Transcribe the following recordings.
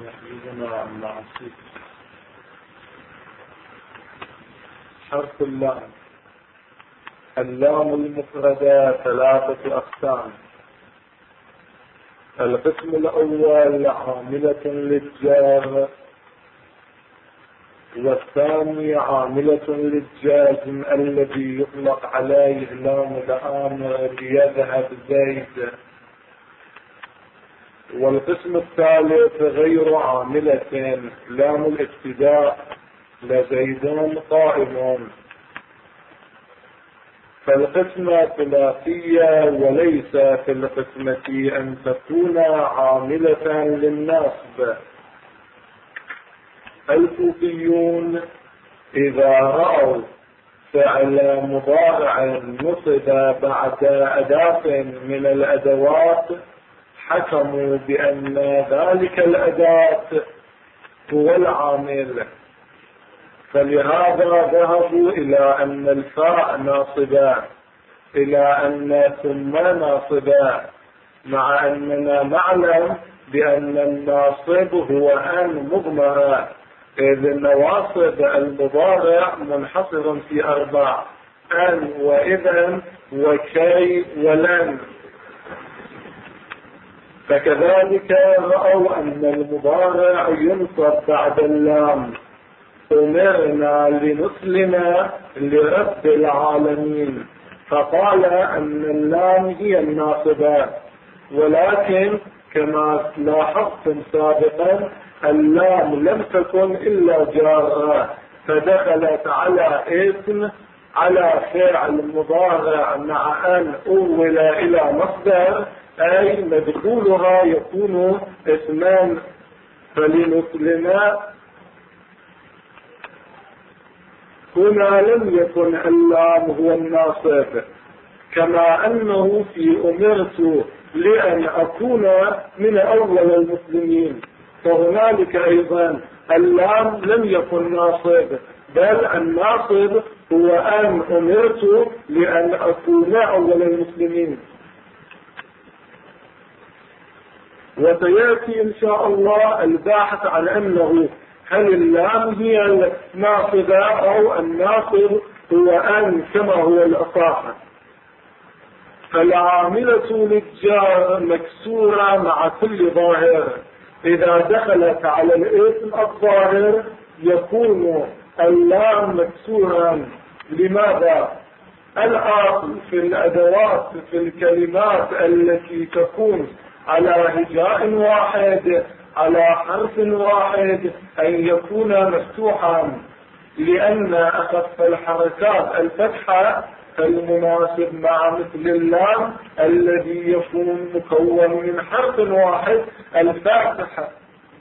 يحجزنا عن معصية. حرف اللام. اللام المفردة 3 أقسام. القسم الأول عاملة للجار، والثاني عاملة للجازم الذي يطلق عليه لام الأمر يذهب زيد، والقسم الثالث غير عاملة لام الابتداء لزيدون قائم. فالقسمة ثلاثية، وليس في القسمة أن تكون عاملة للنصب. الكوفيون إذا رأوا فعل مضارع نصب بعد أداة من الأدوات حكموا بأن ذلك الأداة هو العامل، فلهذا ذهبوا إلى أن الفاء ناصبة، إلى أن ثم ناصبة، مع أننا نعلم بأن الناصب هو أن مضمرة، إذ النواصب المضارع منحصر في 4: أن وإذن وكي ولن. فكذلك رأوا أن المضارع ينصب بعد اللام: أمرنا لنسلم لرب العالمين، فقال أن اللام هي الناصبة. ولكن كما لاحظتم سابقا اللام لم تكن إلا جارة، فدخلت على اسم، على فعل مضارع مع أن أول إلى مصدر، أي مدخولها يكون اسمان. فلنسلم هنا لم يكن اللام هو الناصب، كما أنه في أمرت لأن أكون من أول المسلمين، فهنالك أيضا اللام لم يكن ناصب، بل الناصب هو أن أمرت لأن أكون أول المسلمين. وسيأتي إن شاء الله الباحث عن أنه هل اللام هي الناصبة أو الناصب هو أن كما هو الأصح. فالعاملة للجار مكسورة مع كل ظاهر، إذا دخلت على الاسم الظاهر يكون اللام مكسورا. لماذا؟ الأصل في الأدوات في الكلمات التي تكون على هجاء واحد على حرف واحد أن يكون مفتوحا، لأن أخف الحركات الفتحة، فالمناسب مع مثل اللام الذي يكون مكون من حرف واحد الفاتحة.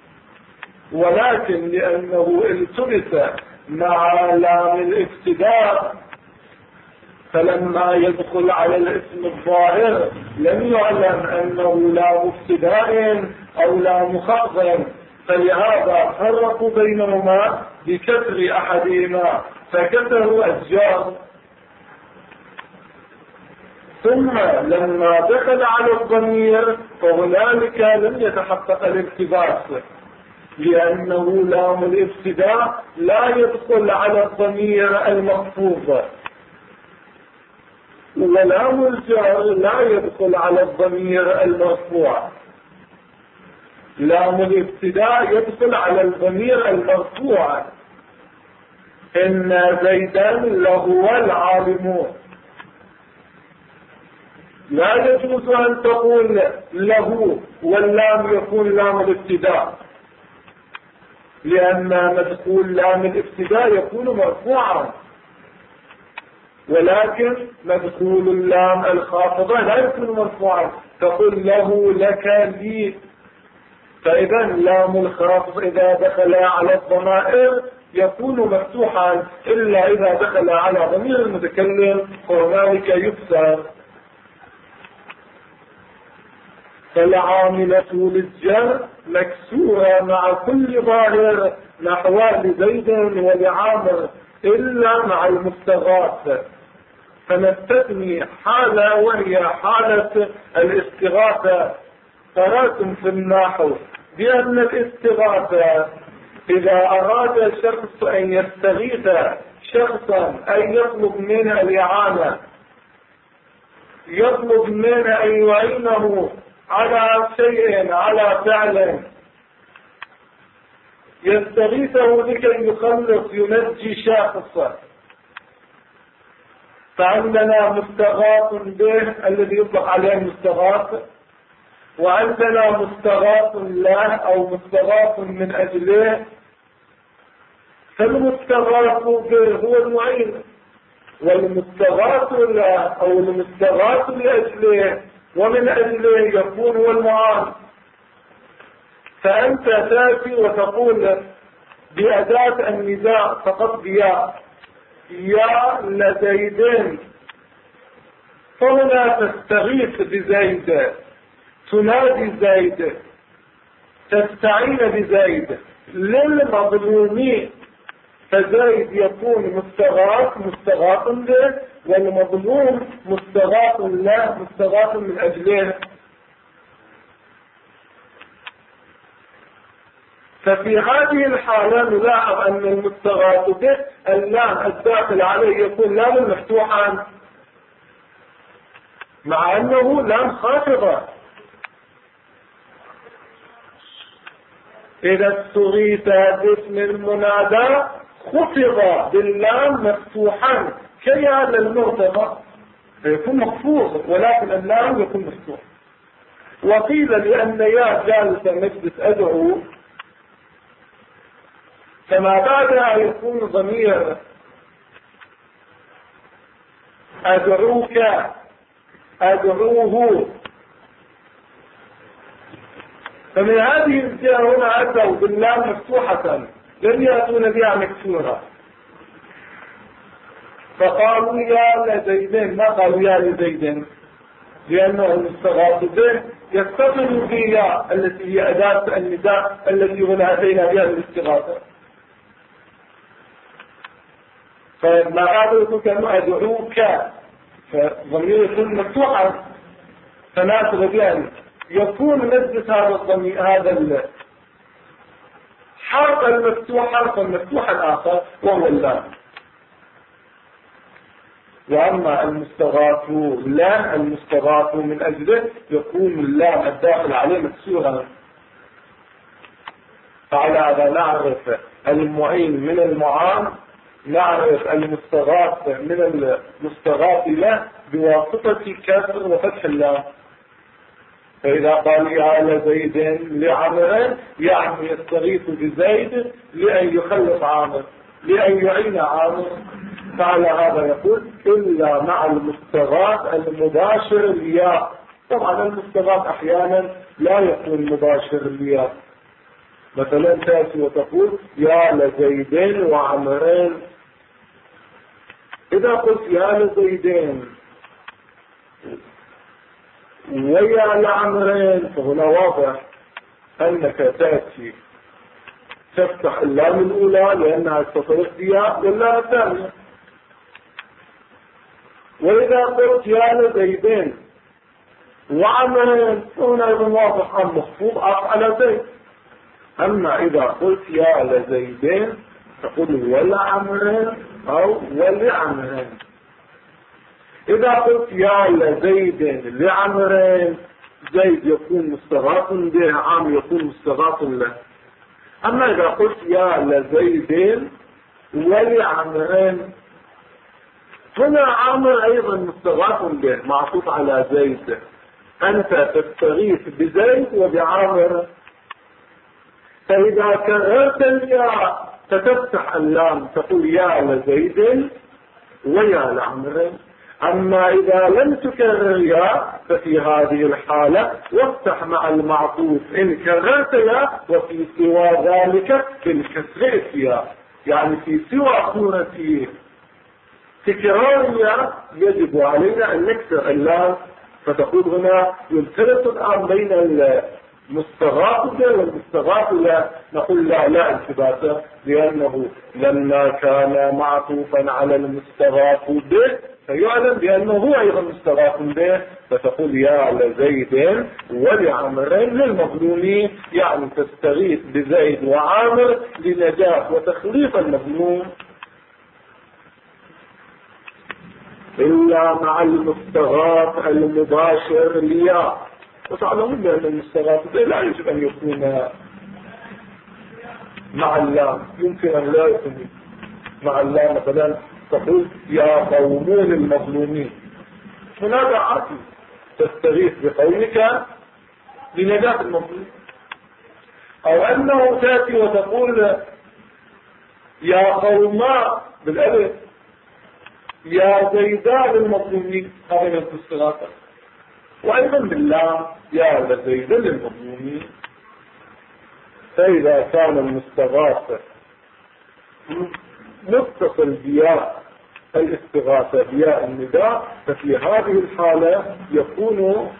ولكن لأنه التبس مع لام الابتداء، فلما يدخل على الاسم الظاهر لم يعلم أنه لام ابتداء أو لام خفض، فلهذا فرقوا بينهما بكسر أحدهما فكسروا الجار. ثم لما دخل على الضمير فهنالك لم يتحقق الالتباس، لأنه لام الابتداء لا يدخل على الضمير المخفوض، ولام الجار لا يدخل على الضمير المرفوع. لام الابتداء يدخل على الضمير المرفوع: إن زيدا لهو العالم. لا يجوز أن تقول له واللام يكون لام الابتداء، لأن مدخول لام الابتداء يكون مرفوعا، ولكن مدخول اللام الخافضة لا يكون مرفوعا، تقول له لك لي. فإذا لام الخافض إذا دخل على الضمائر يكون مفتوحا، إلا إذا دخل على ضمير المتكلم فهنالك يكسر. فالعاملة للجر مكسورة مع كل ظاهر نحو لزيد ولعامر إلا مع المستغاث، فنستثني حالة وهي حالة الاستغاثة. قرأتم في النحو بأن الاستغاثة إذا أراد الشخص أن يستغيث شخصا أن يطلب منه الإعانة، يطلب منه أن يعينه على شيء، على فعل، يستغيثه لكي يخلص ينجي شخصا، فعندنا مستغاث به الذي يطلق عليه مستغاث، وعندنا مستغاث له أو مستغاث من أجله. فالمستغاث به هو المعين، والمستغاث له أو المستغاث لأجله ومن أجله يكون هو المعان. فأنت تأتي وتقول بأداة النداء فقط بياء، يا لزيد، فهنا تستغيث بزيد، تنادي زيد، تستعين بزيد للمظلومين، فزيد يكون مستغاث به، والمظلوم مستغاث له، مستغاث من أجله. ففي هذه الحالة نلاحظ أن المستغاث به اللام الداخل عليه يكون لام مفتوحا، مع أنه لام خافضة. إذا استغيث باسم المنادى خفض باللام مفتوحا كيا للمرتبط، فيكون مخفوض، ولكن اللام يكون مفتوح. وقيل لأن يا جالسة مجلس أدعو، فما بعدها يكون ضمير أدعوك، أدعوه. فمن هذه الجهة هنا أدعو باللام مفتوحة، لم يأتون بها مكسورة، فقالوا يا لزيدين، ما قالوا يا لزيدين، لأنه المستغاث به يتصل بيا التي هي أداة النداء التي هنا أتينا بها الاستغاثة. فما قالوا يكون كأنه أدعوك، فضمير يكون مفتوحا، فناسب بها يكون مجلس هذا الضمير، هذا الحرف المفتوح حرفا مفتوحا آخر وهو اللام. وأما المستغاث لا، المستغاث من أجله يكون اللام الداخل عليه مكسورا. فعلى هذا نعرف المعين من المعان، نعرف المستغاث من المستغاث له بواسطة كسر وفتح اللام. فإذا قال يا لزيد لعمر يعني يستغيث بزيد لأن يخلص عامر، لأن يعين عامر. فعلى هذا يقول إلا مع المستغاث المباشر الياء. طبعا المستغاث أحيانا لا يكون مباشر الياء، مثلا تأتي وتقول يا لزيدين وعمرين. إذا قلت يا لزيدين ويا لعمرين فهنا واضح أنك تأتي تفتح اللام الأولى لأنها تتصرف بها واللام الثانية. وإذا قلت يا لزيدين وعمرين فهنا يكون واضح أن مخفوض على زيد. أما إذا قلت يا لزيدين تقول ولعمرين أو ولعمرين. إذا قلت يا لزيد لعمرين زيد يكون مستغاث به، عام يكون مستغاث له. أما إذا قلت يا لزيد ولعمرين هنا عامر أيضا مستغاث به معطوف على زيد، أنت تستغيث بزيد وبعامر. فإذا كررت الياء فتفتح اللام تقول يا لزيد ويا لعمرين. أما إذا لم تكرر يا ففي هذه الحالة وافتح مع المعطوف إن كررت يا، وفي سوى ذلك في الكسر يا، يعني في سوى صورة تكرار يا يجب علينا أن نكسر اللام. فتقول هنا يلتبس الآن بين المستغاث به والمستغاث له، نقول لا التباسه، لأنه لما كان معطوفا على المستغاث به فيعلم بأنه هو أيضا مستغاث به، فتقول يا لزيد ولعمر للمظلوم، يعني تستغيث بزيد وعامر لنجاة وتخليص المظلوم. إلا مع المستغاث المباشر ليا. وتعلمون بأن المستغاث به لا يجب أن يكون مع اللام، يمكن أن لا يكون مع اللام. مثلا تقول يا قومون المظلومين، هناك عاطل تستغيث بقومك لنجاة المظلوم. أو أنه تأتي وتقول يا قوما بالألف يا زيدان المظلومين، هذا من الاستغاثة. وأيضا باللام يا لزيدان المظلومين. فإذا كان المستغاث متصل بياء الاستغاثة بياء النداء، ففي هذه الحالة يكون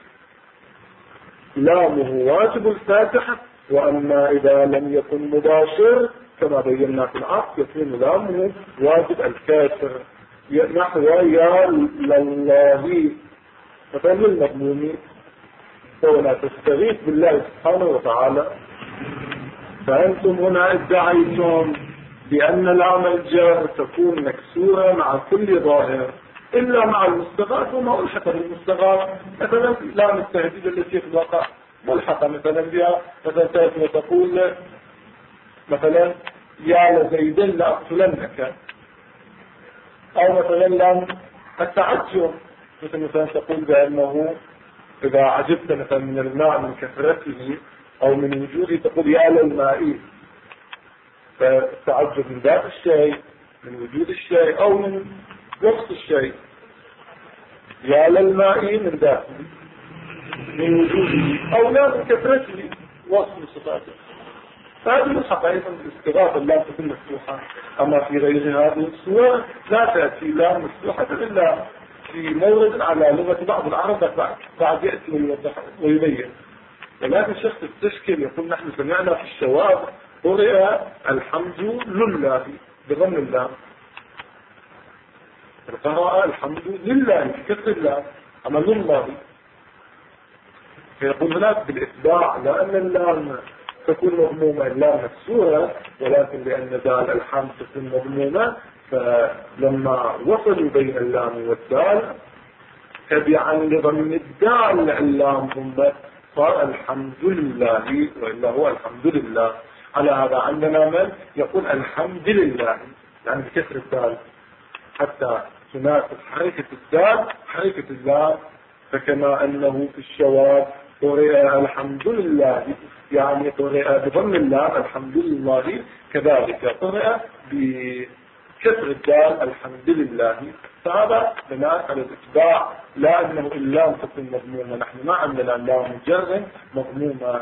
لامه واجب الفاتحة. وأما إذا لم يكن مباشر كما بينا في العقد يكون لامه واجب الكاسر، نحو يا لله مثلا للمظلومين. ولا تستغيث بالله سبحانه وتعالى. فأنتم هنا ادعيتم بأن لام الجر تكون مكسورة مع كل ظاهر إلا مع المستغاث وما ألحق بالمستغاث. مثلا لام التهديد التي في الواقع ملحقة مثلا بها، مثلا تأتي وتقول مثلا يا لزيد لأقتلنك. أو مثلا لام التعجب، مثلا تقول بأنه إذا عجبت مثلا من الماء من كثرته أو من وجوده تقول يا للماء. فالتعجب من ذات الشيء، من وجود الشيء، أو من وصف الشيء. يا للماء من ذاته، من وجوده، أو لا من كثرته، وصف صفاته. فهذه ملحقة أيضا بالاستغاثة، لا تكون مفتوحة. أما في غير هذه الصور لا تأتي لا مفتوحة إلا في مورد على لغة بعض العرب بعد يأتي ويوضح ويبين. ولكن الشخص التشكيل يقول نحن سمعنا في الشواب قرئ الحمد لله بضم اللام، قرأ الحمد لله بكسر اللام، أما لله. فيقول هناك بالإتباع لأن اللام تكون مضمومة، اللام مكسورة، ولكن لأن دال الحمد تكون مضمومة، فلما وصلوا بين اللام والدال تبعا لضم الدال اللام ثم صار الحمد لله، وإلا هو الحمد لله. على هذا عندنا من يقول الحمد لله يعني بكسر الدال حتى تناسب حركة الدال حركة اللام. فكما أنه في الشواب قرئ الحمد لله يعني قرئ بضم اللام الحمد لله، كذلك قرئ بكسر الدال الحمد لله. فهذا بناء على الاتباع، لا أنه اللام تكون مضمومة. نحن ما عندنا اللام مجرد مضمومة.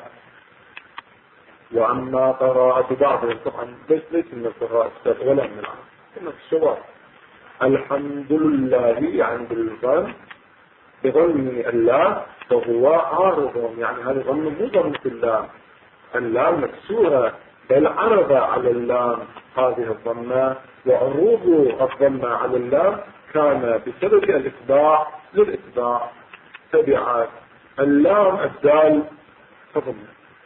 وأما قراءة بعضهم طبعا ليس من القراءة ولا من العام، إنه في الشواب الحمد لله يعني بالضم بضم اللام، فهو عارض، يعني هذا ضم مو ضم في اللام، اللام مكسورة بل عرض على اللام هذه الضمة، وعروض الضمة على اللام كان بسبب الإتباع للإتباع. تبع اللام الدال فضم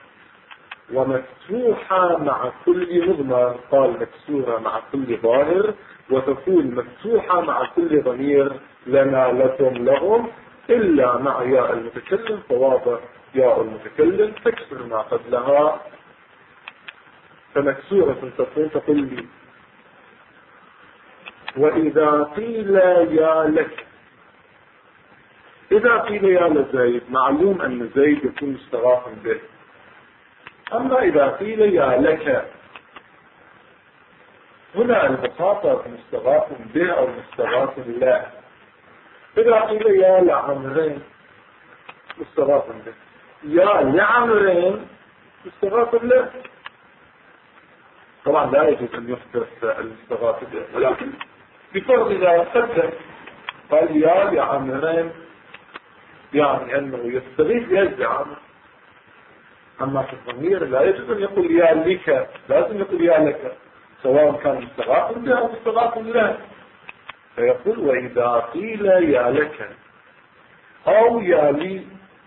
ومفتوحة مع كل مضمر، قال مكسورة مع كل ظاهر، وتكون مفتوحة مع كل ضمير لنا لكم لهم، إلا مع ياء المتكلم فواضع ياء المتكلم تكسر ما قبلها. فمكسورة تقول لي وإذا قيل يا لك، إذا قيل يا لزيد معلوم أن زيد يكون مستغاثا به. أما إذا قيل يا لك هنا المخاطب مستغاث به أو مستغاث له. إذا قيل يا لعمرين مستغاث به، يا لعمرين مستغاث له. طبعا لا يجوز أن يحدث المستغاث به، ولكن بفرض إذا قدم قال يا لعمرين يعني أنه يستغيث بأجل عمر. أما في الضمير لا يجوز أن يقول يا لك، لازم يقول يا لك، سواء كان مستغاث به أو مستغاث له. فيقول وإذا قيل يا لك أو يا لي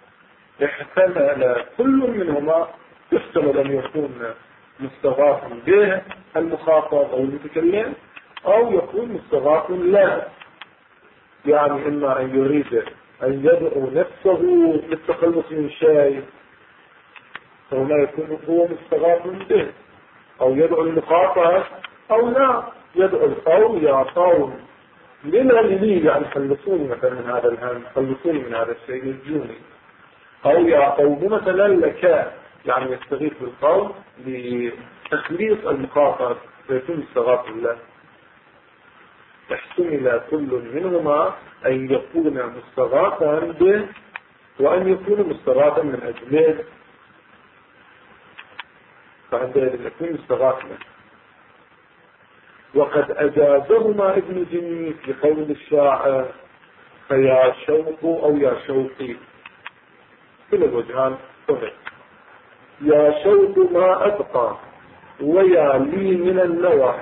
احتمل كل منهما، يحتمل أن يكون مستغاث به المخاطب أو المتكلم، أو يكون مستغاث له، يعني إما أن يريد أن يدعو نفسه للتخلص من شيء فهنا يكون هو مستغاث به، أو يدعو المخاطب، أو لا يدعو القوم يا قوم لنا لي يعني خلصوني مثلا من هذا الهم، خلصوني من هذا الشيء الجوني، أو يا قوم مثلا لك يعني يستغيث بالقوم لتخليص المخاطب فيكون مستغاث له. احتمل كل منهما أن يكون مستغاثا به وأن يكون مستغاثا من أجله، فعندئذ يكون مستغاث له. وقد أجازهما ابن جنيس لقول الشاعر فيا شوق أو يا شوقي، كل الوجهان صحيح. يا شوق ما أبقى ويا لي من النوى،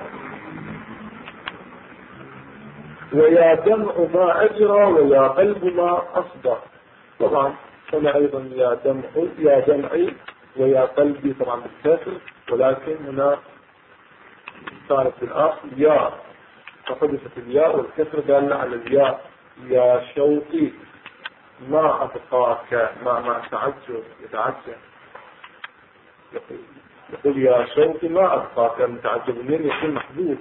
ويا دمع ما أجرى ويا قلب ما أصدى. طبعا هنا أيضا يا دمعي ويا قلبي طبعا بالكسر، ولكن هنا صارت الآخر يا، فحدثت الياء والكسر دالة على الياء. يا شوقي ما أبقاك، ما تعجب يتعجب، يقول يا شوقي ما أبقاك، متعجب منين يكون محدود،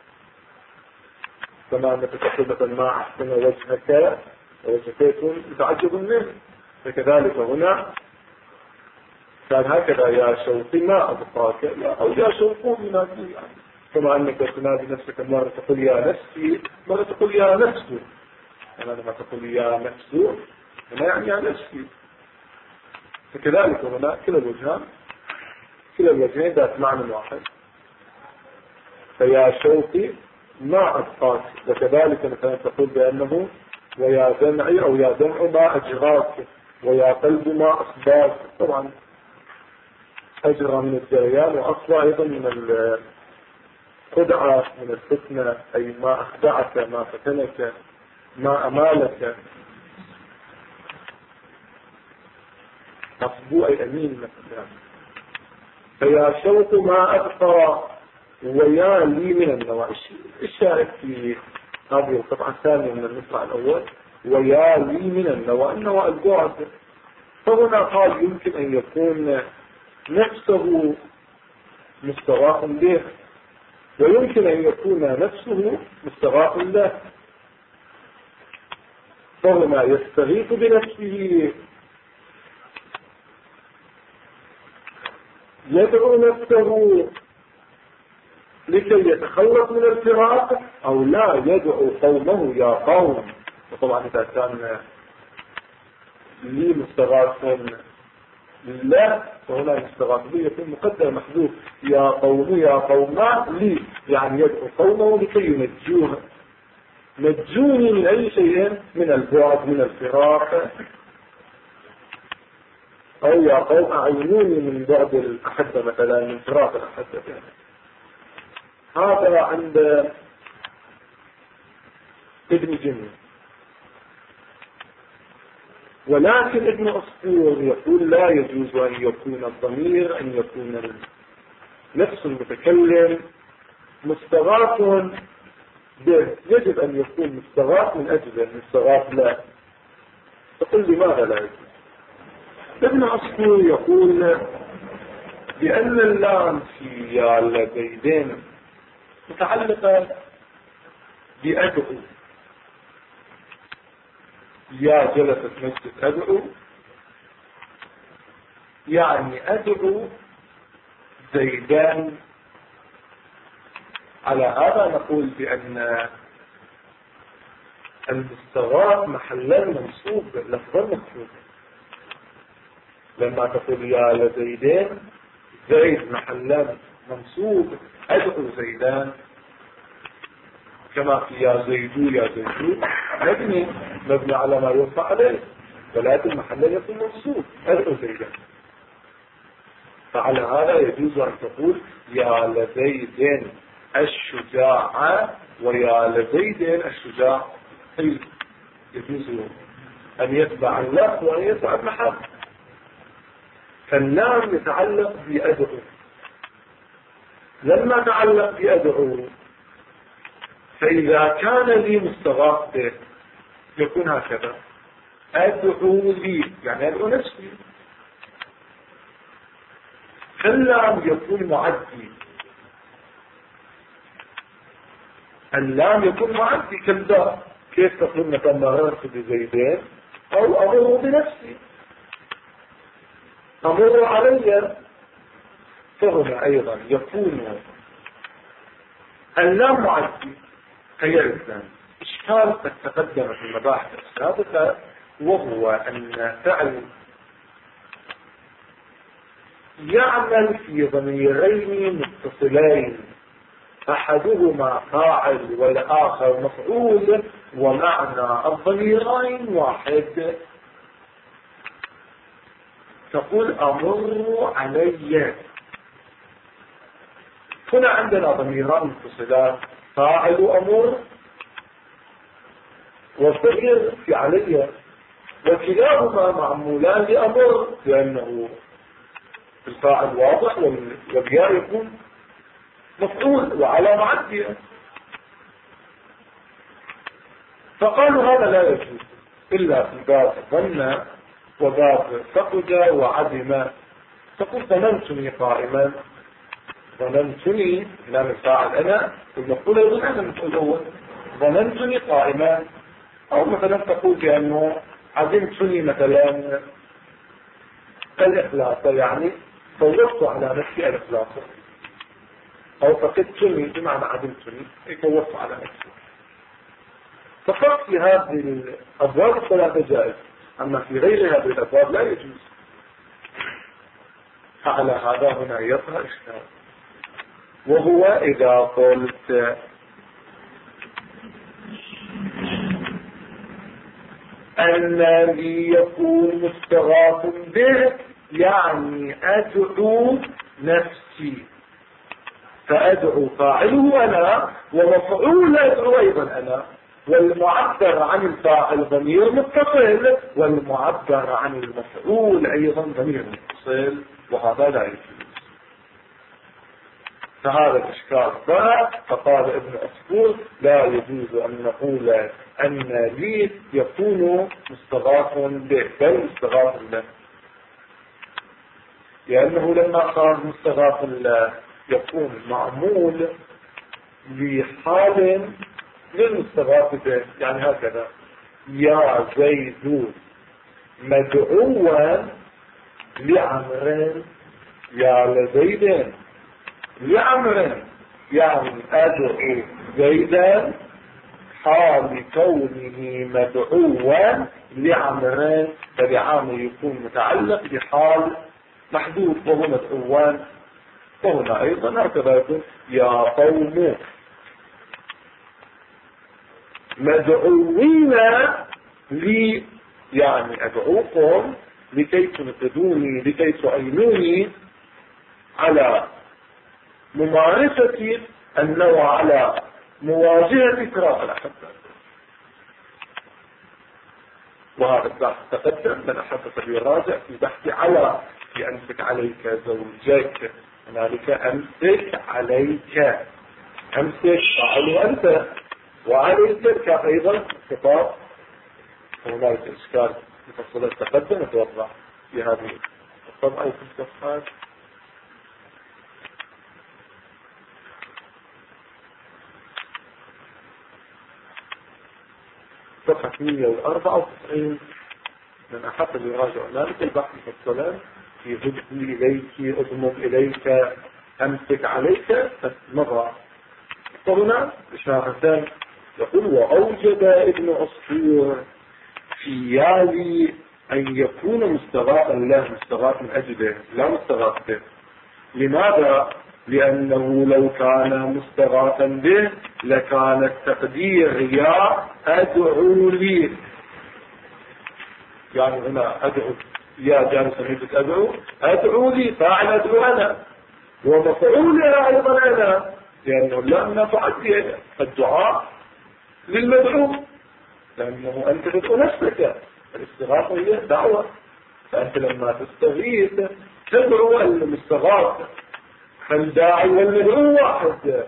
كما أنك تقول مثلا ما أحسن وجهك وجهك متعجب منه، فكذلك هنا كان هكذا يا شوقي ما أبقاك، أو يا شوقي منادي، كما أنك تنادي نفسك مرة تقول يا نفسي، مرة تقول يا نفسي، يعني لما تقول يا نفسي هنا يعني يا نفسي، فكذلك هنا كلا الوجهين ذات معنى واحد. فيا شوقي ما أبقاك، وكذلك مثلا تقول بأنه ويا دمعي أو يا دمع ما أجراك، ويا قلب ما أصباك. طبعا أجرى من الجريان، وأصبى أيضا من الخدعة، من الفتنة، أي ما أخدعك، ما فتنك، ما أمالك. أصبو أي أمين مثلا. فيا شوق ما أبقى ويا لي من النوى. الشاهد في هذه القطعة الثانية من المصرع الأول ويا لي من النوى، النوى البعد. فهنا قال يمكن أن يكون نفسه مستغاث به، ويمكن أن يكون نفسه مستغاث له، فهنا يستغيث بنفسه، يدعو نفسه لكي يتخلص من الفراق، أو لا يدعو قومه يا قوم. وطبعا إذا كان لي مستغاث لا، فهنا مستغاث به يكون مقدر محذوف يا قوم يا قوما لي، يعني يدعو قومه لكي ينجوه، نجوني من أي شيء، من البعد، من الفراق، أو يا قوم أعينوني من بعد الأحبة مثلا، من فراق الأحبة. هذا عند ابن جني. ولكن ابن أسطور يقول لا يجوز أن يكون الضمير، أن يكون نفس المتكلم مستغاث به، يجب أن يكون مستغاث من أجله، مستغاث لا. تقول لماذا لا يجوز؟ ابن أسطور يقول بأن اللام في يا لزيدين متعلقة بأدعو، يا جلست مجلس أدعو، يعني أدعو زيدان. على هذا نقول بأن المستغاث محلا منصوب لفظا مكتوب. لما تقول يا لزيدين، زيد محلا منصوب، أدعو زيدان، كما في يا زيدو يا زيدو مبني على ما يرفع عليه، ولكن محلا يكون منصوب، أدعو زيدان. فعلى هذا يجوز أن تقول يا لزيدين الشجاع ويا لزيد الشجاع، يجوز أن يتبع اللفظ وأن يتبع المحل. فاللام يتعلق بأدعو. لما تعلق بأدعو فإذا كان لي مستغاث به يكون هكذا: أدعو لي، يعني أدعو نفسي. فاللام يكون معدي، اللام يكون معدي كالداء. كيف تقول مثلا مررت بزيدين أو أمر بنفسي، أمر علي. فهنا أيضا يكون اللام معدي غير الثاني. إشكال قد تقدم في المباحث السابقة، وهو أن فعل يعمل في ضميرين متصلين، أحدهما فاعل والآخر مفعول، ومعنى الضميرين واحد. تقول أمر علي، هنا عندنا ضميران متصلان، فاعل أمر والضمير في علي، وكلاهما معمولان لأمر، لأنه الفاعل واضح والياء يكون مفعول وعلى معدية. فقالوا هذا لا يجوز إلا في باب ظن وباب فقد وعدم. تقول ظننتني قائما، ظننتني لام الفاعل أنا، والمفعول يقول أنا المفعول هو ظننتني قائما. أو مثلا تقول بأنه عدمتني مثلا الإخلاص، يعني فوضت على نفسي الإخلاص، أو فقدتني بمعنى عدمتني فوضت على نفسي. فقط في هذه الأبواب الثلاثة جائز، أما في غير هذه الأبواب لا يجوز. فعلى هذا هنا يظهر إشكال، وهو إذا قلت أن لي يكون مستغاث به، يعني أدعو نفسي، فأدعو فاعله أنا، ومفعول أدعو أيضا أنا، والمعبر عن الفاعل ضمير متصل، والمعبر عن المفعول أيضا ضمير متصل، وهذا لا يجوز. فهذا الإشكال ظهر. فقال ابن عصفور لا يجوز أن نقول أن لي يكون مستغاث به، بل مستغاث له، لأنه لما صار مستغاث له يكون معمول لحال للمستغاث به. يعني هكذا: يا زيد مدعوا لعمر، يا لزيد لعمر، يعني أدعو زيدا حال كونه مدعوا لعمر. فلعامر يكون متعلق بحال محدود وهو مدعوان. وهنا أيضا هكذا يكون: يا قوم مدعوين لي، يعني أدعوكم لكي تنقذوني، لكي تعينوني على ممارسة النوع، على مواجهة فراق الأحبة. وهذا البحث تقدم، من أحب فليراجع في بحث على في أمسك عليك زوجك. هنالك أمسك عليك، أمسك فعله أنت، وعليك كيف أيضا خطاب. هنالك إشكال مفصلة تقدم وتوضع في هذه الطبعة وفي الصفحات. صفحة 194. من أحب يراجع ذلك البحث مفصلا في هدي إليك، أضمم إليك، أمسك عليك، مضى. وهنا إشارتان. يقول: وأوجد ابن عصفور في يالي أن يكون مستغاثا له، مستغاث من أجله لا مستغاث به. لماذا؟ لأنه لو كان مستغاثا به لكان التقدير يا أدعو لي، يعني هنا أدعو يا جالس أدعو لي، فاعل أدعو أنا، ومفعول أيضا أنا، لأنه لا تؤدي الدعاء للمدعو، لأنه أنت تدعو نفسك، الاستغاثة هي دعوة، فأنت لما تستغيث تدعو المستغاث، فالداعي والمدعو واحد،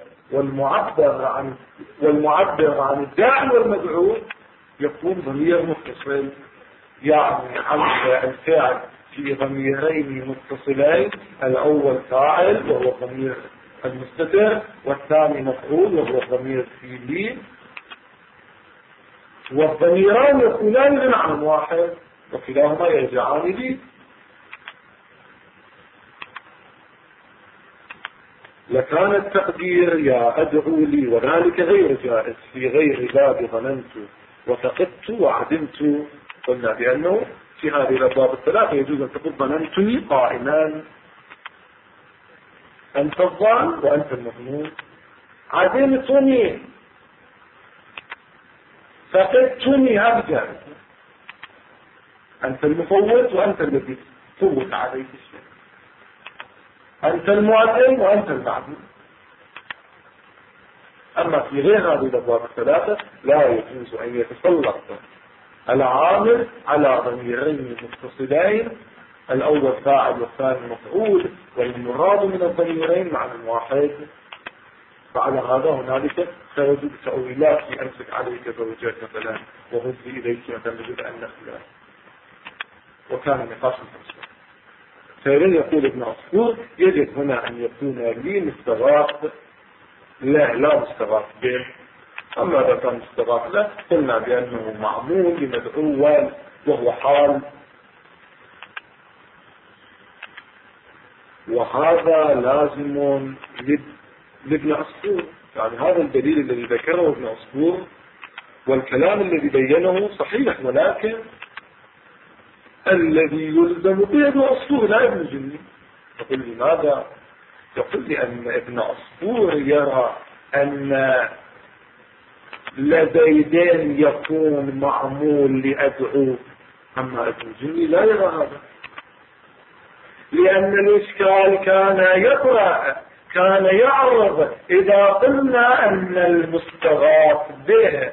والمعبر عن الداعي والمدعو يكون ضمير متصل، يعني عمل الفعل في ضميرين متصلين، الأول فاعل وهو ضمير المستتر، والثاني مفعول وهو ضمير فيلي، والضميران يكونان بمعنى واحد وكلاهما يرجعان لي. لكان التقدير يا أدعو لي، وذلك غير جائز في غير باب ظننت وفقدت وعدمت. قلنا بأنه في هذه الأبواب الثلاثة يجوز أن تقول ظننتني قائمان، أنت الظان وأنت المظنون، عدمتني فقدتني أبدا، أنت المفوت وأنت الذي فوت عليك الشيء، أنت المعلم وأنت المعلم. أما في غير هذه الأبواب الثلاثة لا يجوز أن يتسلط العامل على ضميرين متصلين، الأول فاعل والثاني مفعول، والمراد من الضميرين معنى واحد. فعلى هذا هنالك سيوجد تأويلات في أمسك عليك زوجات مثلا، وهزي إليك مثلا نجد أن نخلع، وكان نقاش مفصل. فإذن يقول ابن عصفور يجب هنا أن يكون لي مستغاث لا مستغاث به. أما إذا كان مستغاث له قلنا بأنه معمول لمدعو وهو حال، وهذا لازم لابن عصفور. يعني هذا الدليل الذي ذكره ابن عصفور والكلام الذي بينه صحيح، ولكن الذي يلزم به ابن عصفور لا ابن جني. يقول لماذا؟ يقول لأن ابن عصفور يرى أن لزيدين يكون معمول لأدعو، أما ابن جني لا يرى هذا، لأن الإشكال كان يعرض إذا قلنا أن المستغاث به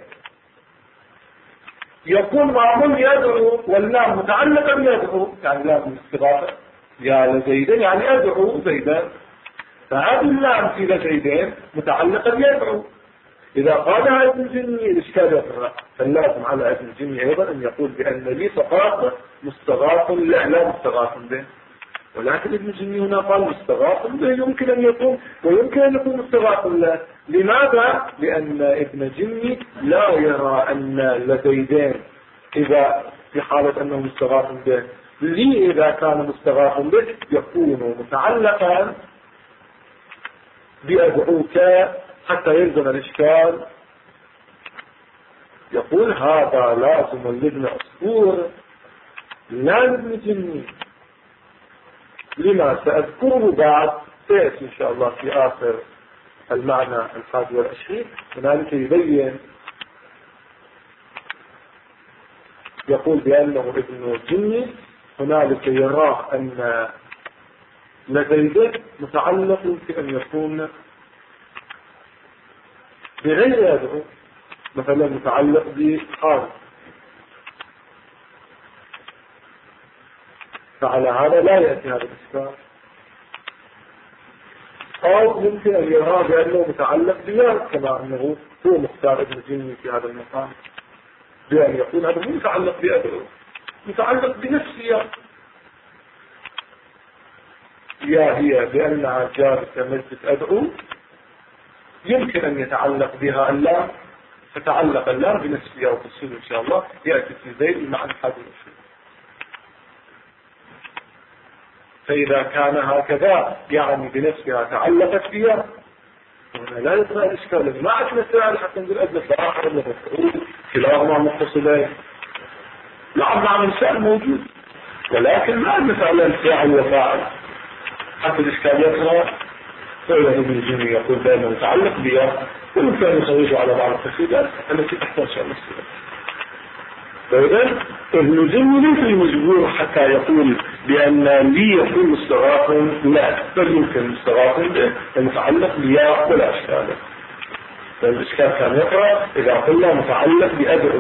يكون معمول يدعو واللام متعلقا بيدعو، يعني لام الاستغاثة يا لزيدين يعني أدعو زيدان، فهذه اللام في لزيدين متعلقا بيدعو. إذا قالها ابن الجني الإشكال يفرق، فاللازم على ابن الجني أيضا أن يقول بأن لي ثقافة مستغاث لا مستغاث به، ولكن ابن الجني هنا قال مستغاث به يمكن أن يكون، ويمكن أن يكون مستغاث له. لماذا؟ لأن ابن الجني لا يرى أن لزيدين إذا في حالة أنه مستغاث به لي إذا كان مستغاث به يكون متعلقا بأدعوك حتى يلزم الإشكال. يقول هذا لازم لابن عصفور لا لابن الجني، لما سأذكره بعد سيأتي إن شاء الله في آخر المعنى 21. هنالك يبين يقول بأنه ابن الجني هنالك يراه أن لزيده متعلق في أن يكون بغير يدعو، مثلا متعلق بحال، فعلى هذا لا يأتي هذا الإشكال. أو يمكن أن يرى بأنه متعلق بياد، كما أنه هو مختار ابن الجني في هذا المقام، بأن يقول هذا مو متعلق بأدعو، متعلق بنفسه، يا هي بأنها جارة مجلس أدعو يمكن أن يتعلق بها اللام، فتعلق اللام بنفسها، وتفصيل إن شاء الله يأتي في ذيل مع الحادث الشيء. فإذا كان هكذا يعني بنفسها تعلقت بها هنا لا يطلع الإشكال. ما عشنا السؤال حتى نقول أجلس آخر أجلس مفعول كلاهما متصلين، نعم معنى الفعل موجود، ولكن ما المسألة الفاعل وفاعل حتى الإشكال يطلع. فإذا ابن الجني يقول دائما متعلق بها، ويمكن أن يصوره على بعض التفصيلات التي تحتاج إلى السؤال. فإذا ابن الجني ليس المجبور حتى يقول بأن لي يكون مستغاث لا، بل يمكن مستغاث المتعلق بياء ولا أشكال. فالإشكال كان يقرأ إذا قلنا متعلق بأدعو،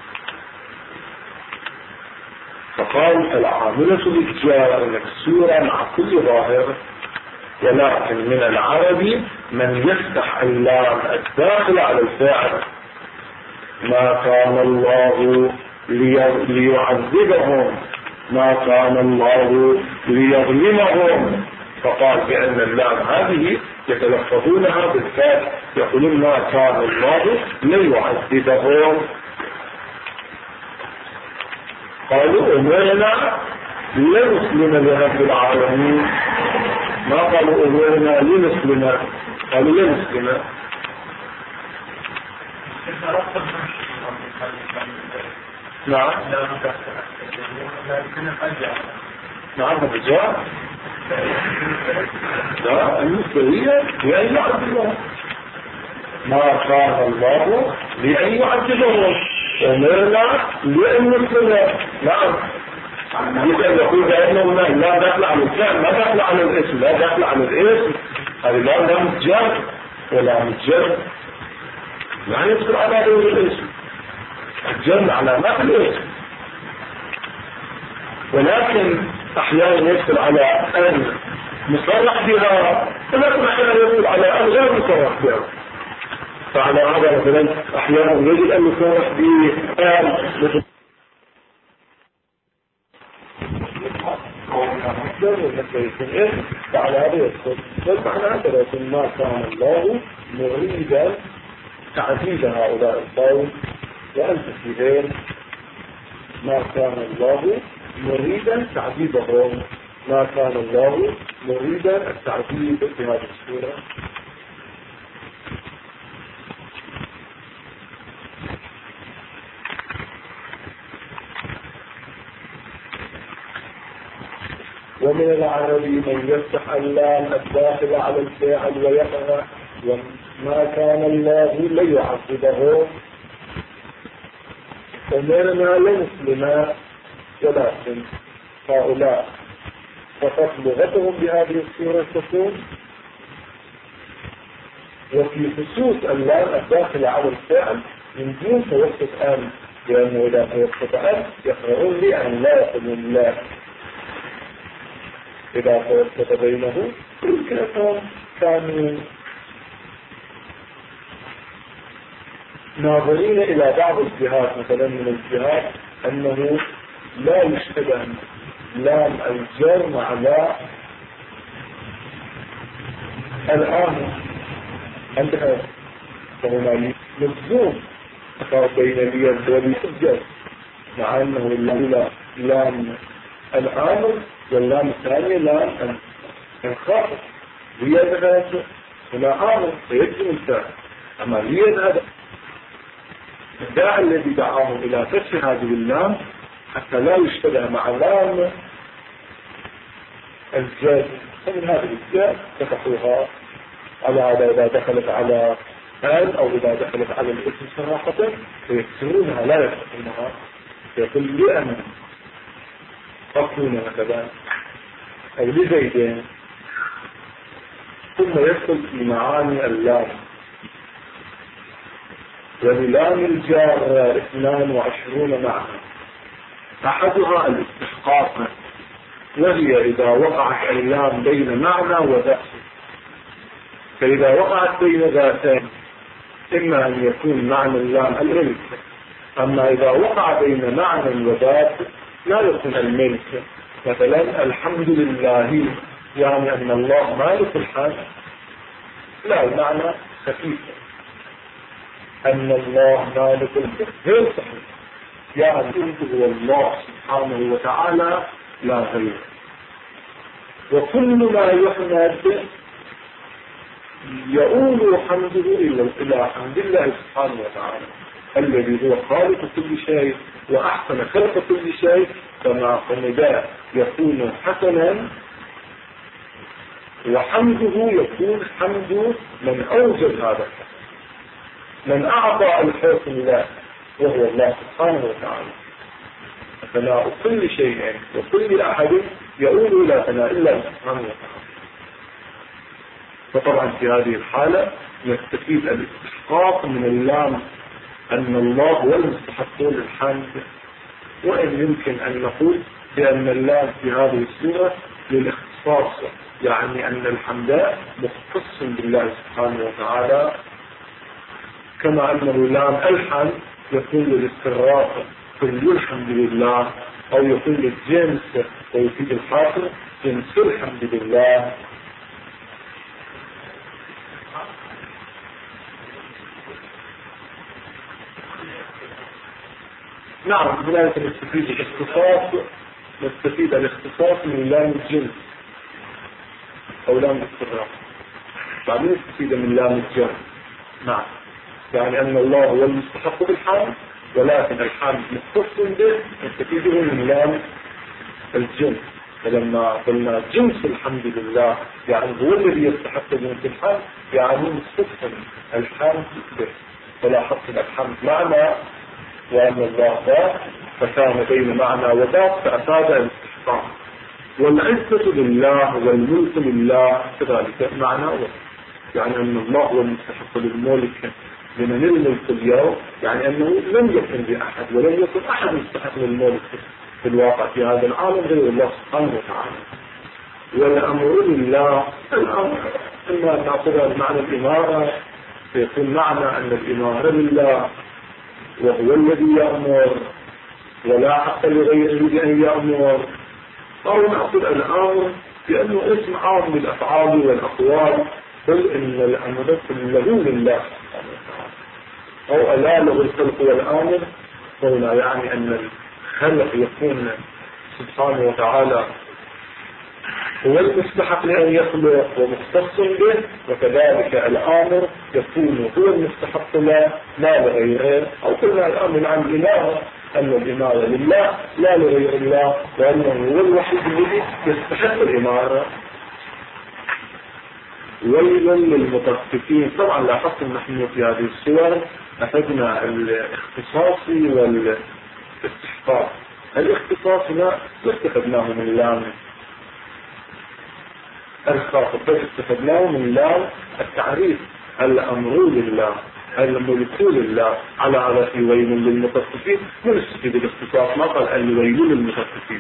فقال العاملة بالجار مكسورة مع كل ظاهر، ولكن من العربي من يفتح اللام الداخل على الفاعل. ما كان الله ليعذبهم، ما كان الله ليظلمهم، فقال بأن اللام هذه يتلفظونها بالفعل، يقولون ما كان الله ليعذبهم. قالوا أمرنا لنسلم لرب العالمين، ما قالوا أمرنا لنسلم، قالوا لنسلم. نعم نعم الرجاء لا المثلية لأن يعذبهم، ما كان الله لأن يعذبهم، أمرنا لأن نسلم. نعم مثل يقول بأنه لا دخل على الفعل، لا دخل على الاسم، لا دخل على الاسم، هذه لا متجر ولا متجر، يعني يدخل على دور الاسم، الجر على ما الاسم، ولكن احيانا يدخل على ان مصرح بها، ولكن احيانا يدخل على ان غير مصرح بها. فعلى هذا مثلا احيانا يجب ان يصرح بان فعلى هذا يدخل. والمعنى هذا ما كان الله مريدا تعزيز هؤلاء القوم، وأنت في غير ما كان الله مريدا تعذيبهم، ما كان الله مريدا التعذيب في هذه السورة. ومن العربي من يفتح اللام الداخل على الفاعل ويقرأ وما كان الله ليعذبهم، أمرنا لنسلم، ولكن هؤلاء فقط لغتهم بهذه الصورة تكون. وفي خصوص اللام الداخل على الفعل من دون توسط أن، لأنه إذا توسط أن يقرؤون لي أن لا يقولون لا، إذا توسط بينه يمكن أنهم كانوا ناظرين إلى بعض الجهات، مثلا من الجهات أنه لا يشتبه لام الجر مع لا الآن عندها، فهنا مجزوم بين اليد والجر، مع أنه لام الآمر واللام الثانية لام الخاطر، ليذهب هنا آمر فيجزم الفعل، أما ليذهب الداعي الذي دعاهم إلى فتح هذه اللام حتى لا يشتبه مع لام الجر، فمن هذه الجر فتحوها على هذا إذا دخلت على آل أو إذا دخلت على الاسم صراحة فيكسرونها لا يفتحونها، يقول لأن أصلنا مثلا أو لزيدين، ثم يدخل في معاني اللام. وللام الجار 22 معنى، أحدها الاستحقاق، وهي إذا وقعت اللام بين معنى وذات، فإذا وقعت بين ذاتين إما أن يكون معنى اللام الملك، أما إذا وقع بين معنى وذات لا يكون الملك. مثلا الحمد لله يعني أن الله مالك الحمد، لا المعنى خفيف، أن الله مالك الحمد غير صحيح، يعني هو الله سبحانه وتعالى لا غير. وكل ما يحمد يؤول حمده إلى حمد الله سبحانه وتعالى الذي هو خالق كل شيء وأحسن خلق كل شيء، كما حمد يكون حسنا، وحمده يكون حمد من أوجد هذا الحسن، من أعطى الحسن الله وهو الله سبحانه وتعالى. ثناء كل شيء وكل أحد يؤول إلى ثناء الله سبحانه وتعالى. فطبعا في هذه الحالة يستفيد الاستحقاق من اللام أن الله هو المستحق للحمد، وإن يمكن أن نقول بأن اللام في هذه السورة للاختصاص، يعني أن الحمد مختص بالله سبحانه وتعالى، كما أنه لام الحمد يكون للاستغراق كل الحمد لله، أو يكون للجنس ويفيد الحاصل جنس الحمد لله. نعم، هنا نستفيد الاختصاص من لام الجنس أو لام الاستغراق، بعدين نستفيد من لام الجنس. نعم، يعني أن الله هو المستحق بالحمد، ولكن الحمد مختص به نستفيده من لام الجنس. فلما قلنا جنس الحمد لله يعني هو الذي يستحق جنس الحمد، يعني مختص الحمد به. فلاحظت الحمد معنى وأن الله ذات، فكان بين معنى وذات فأفاد الاستحقاق. والعزة لله والملك لله كذلك معنى وذات، يعني أن الله هو المستحق للملك. لمن الملك اليوم يعني أنه لم يكن لأحد، ولم يكن أحد مستحق للملك في الواقع في هذا العالم غير الله سبحانه وتعالى. والأمر لله، الأمر إما أن نأخذها بمعنى الإمارة، فيكون معنى أن الإمارة لله وهو الذي يأمر ولا حق لغيره بأن يأمر، أو نأخذ الأمر بأنه اسم عام للأفعال والأقوال، قل إن الأمر كله لله سبحانه وتعالى، أو ألا له الخلق والأمر، هنا يعني أن الخلق يكون سبحانه وتعالى هو المستحق لأن يخلق ومختص به، وكذلك الآمر يكون هو المستحق لا لغيره. أو قلنا الأمر عن الإله أن الإمارة لله لا لغير الله، وأنه هو الوحيد الذي يستحق الإمارة. ويل للمطففين. طبعا لاحظت نحن في هذه الصور أخذنا الاختصاص والاستحقاق. الاختصاص لا استفدناه من لام الخاطب، بل استفدناه من لام التعريف، الأمر لله الملك لله. على في ويل للمطففين من استفيد الاختصاص، ما قال الويل للمطففين،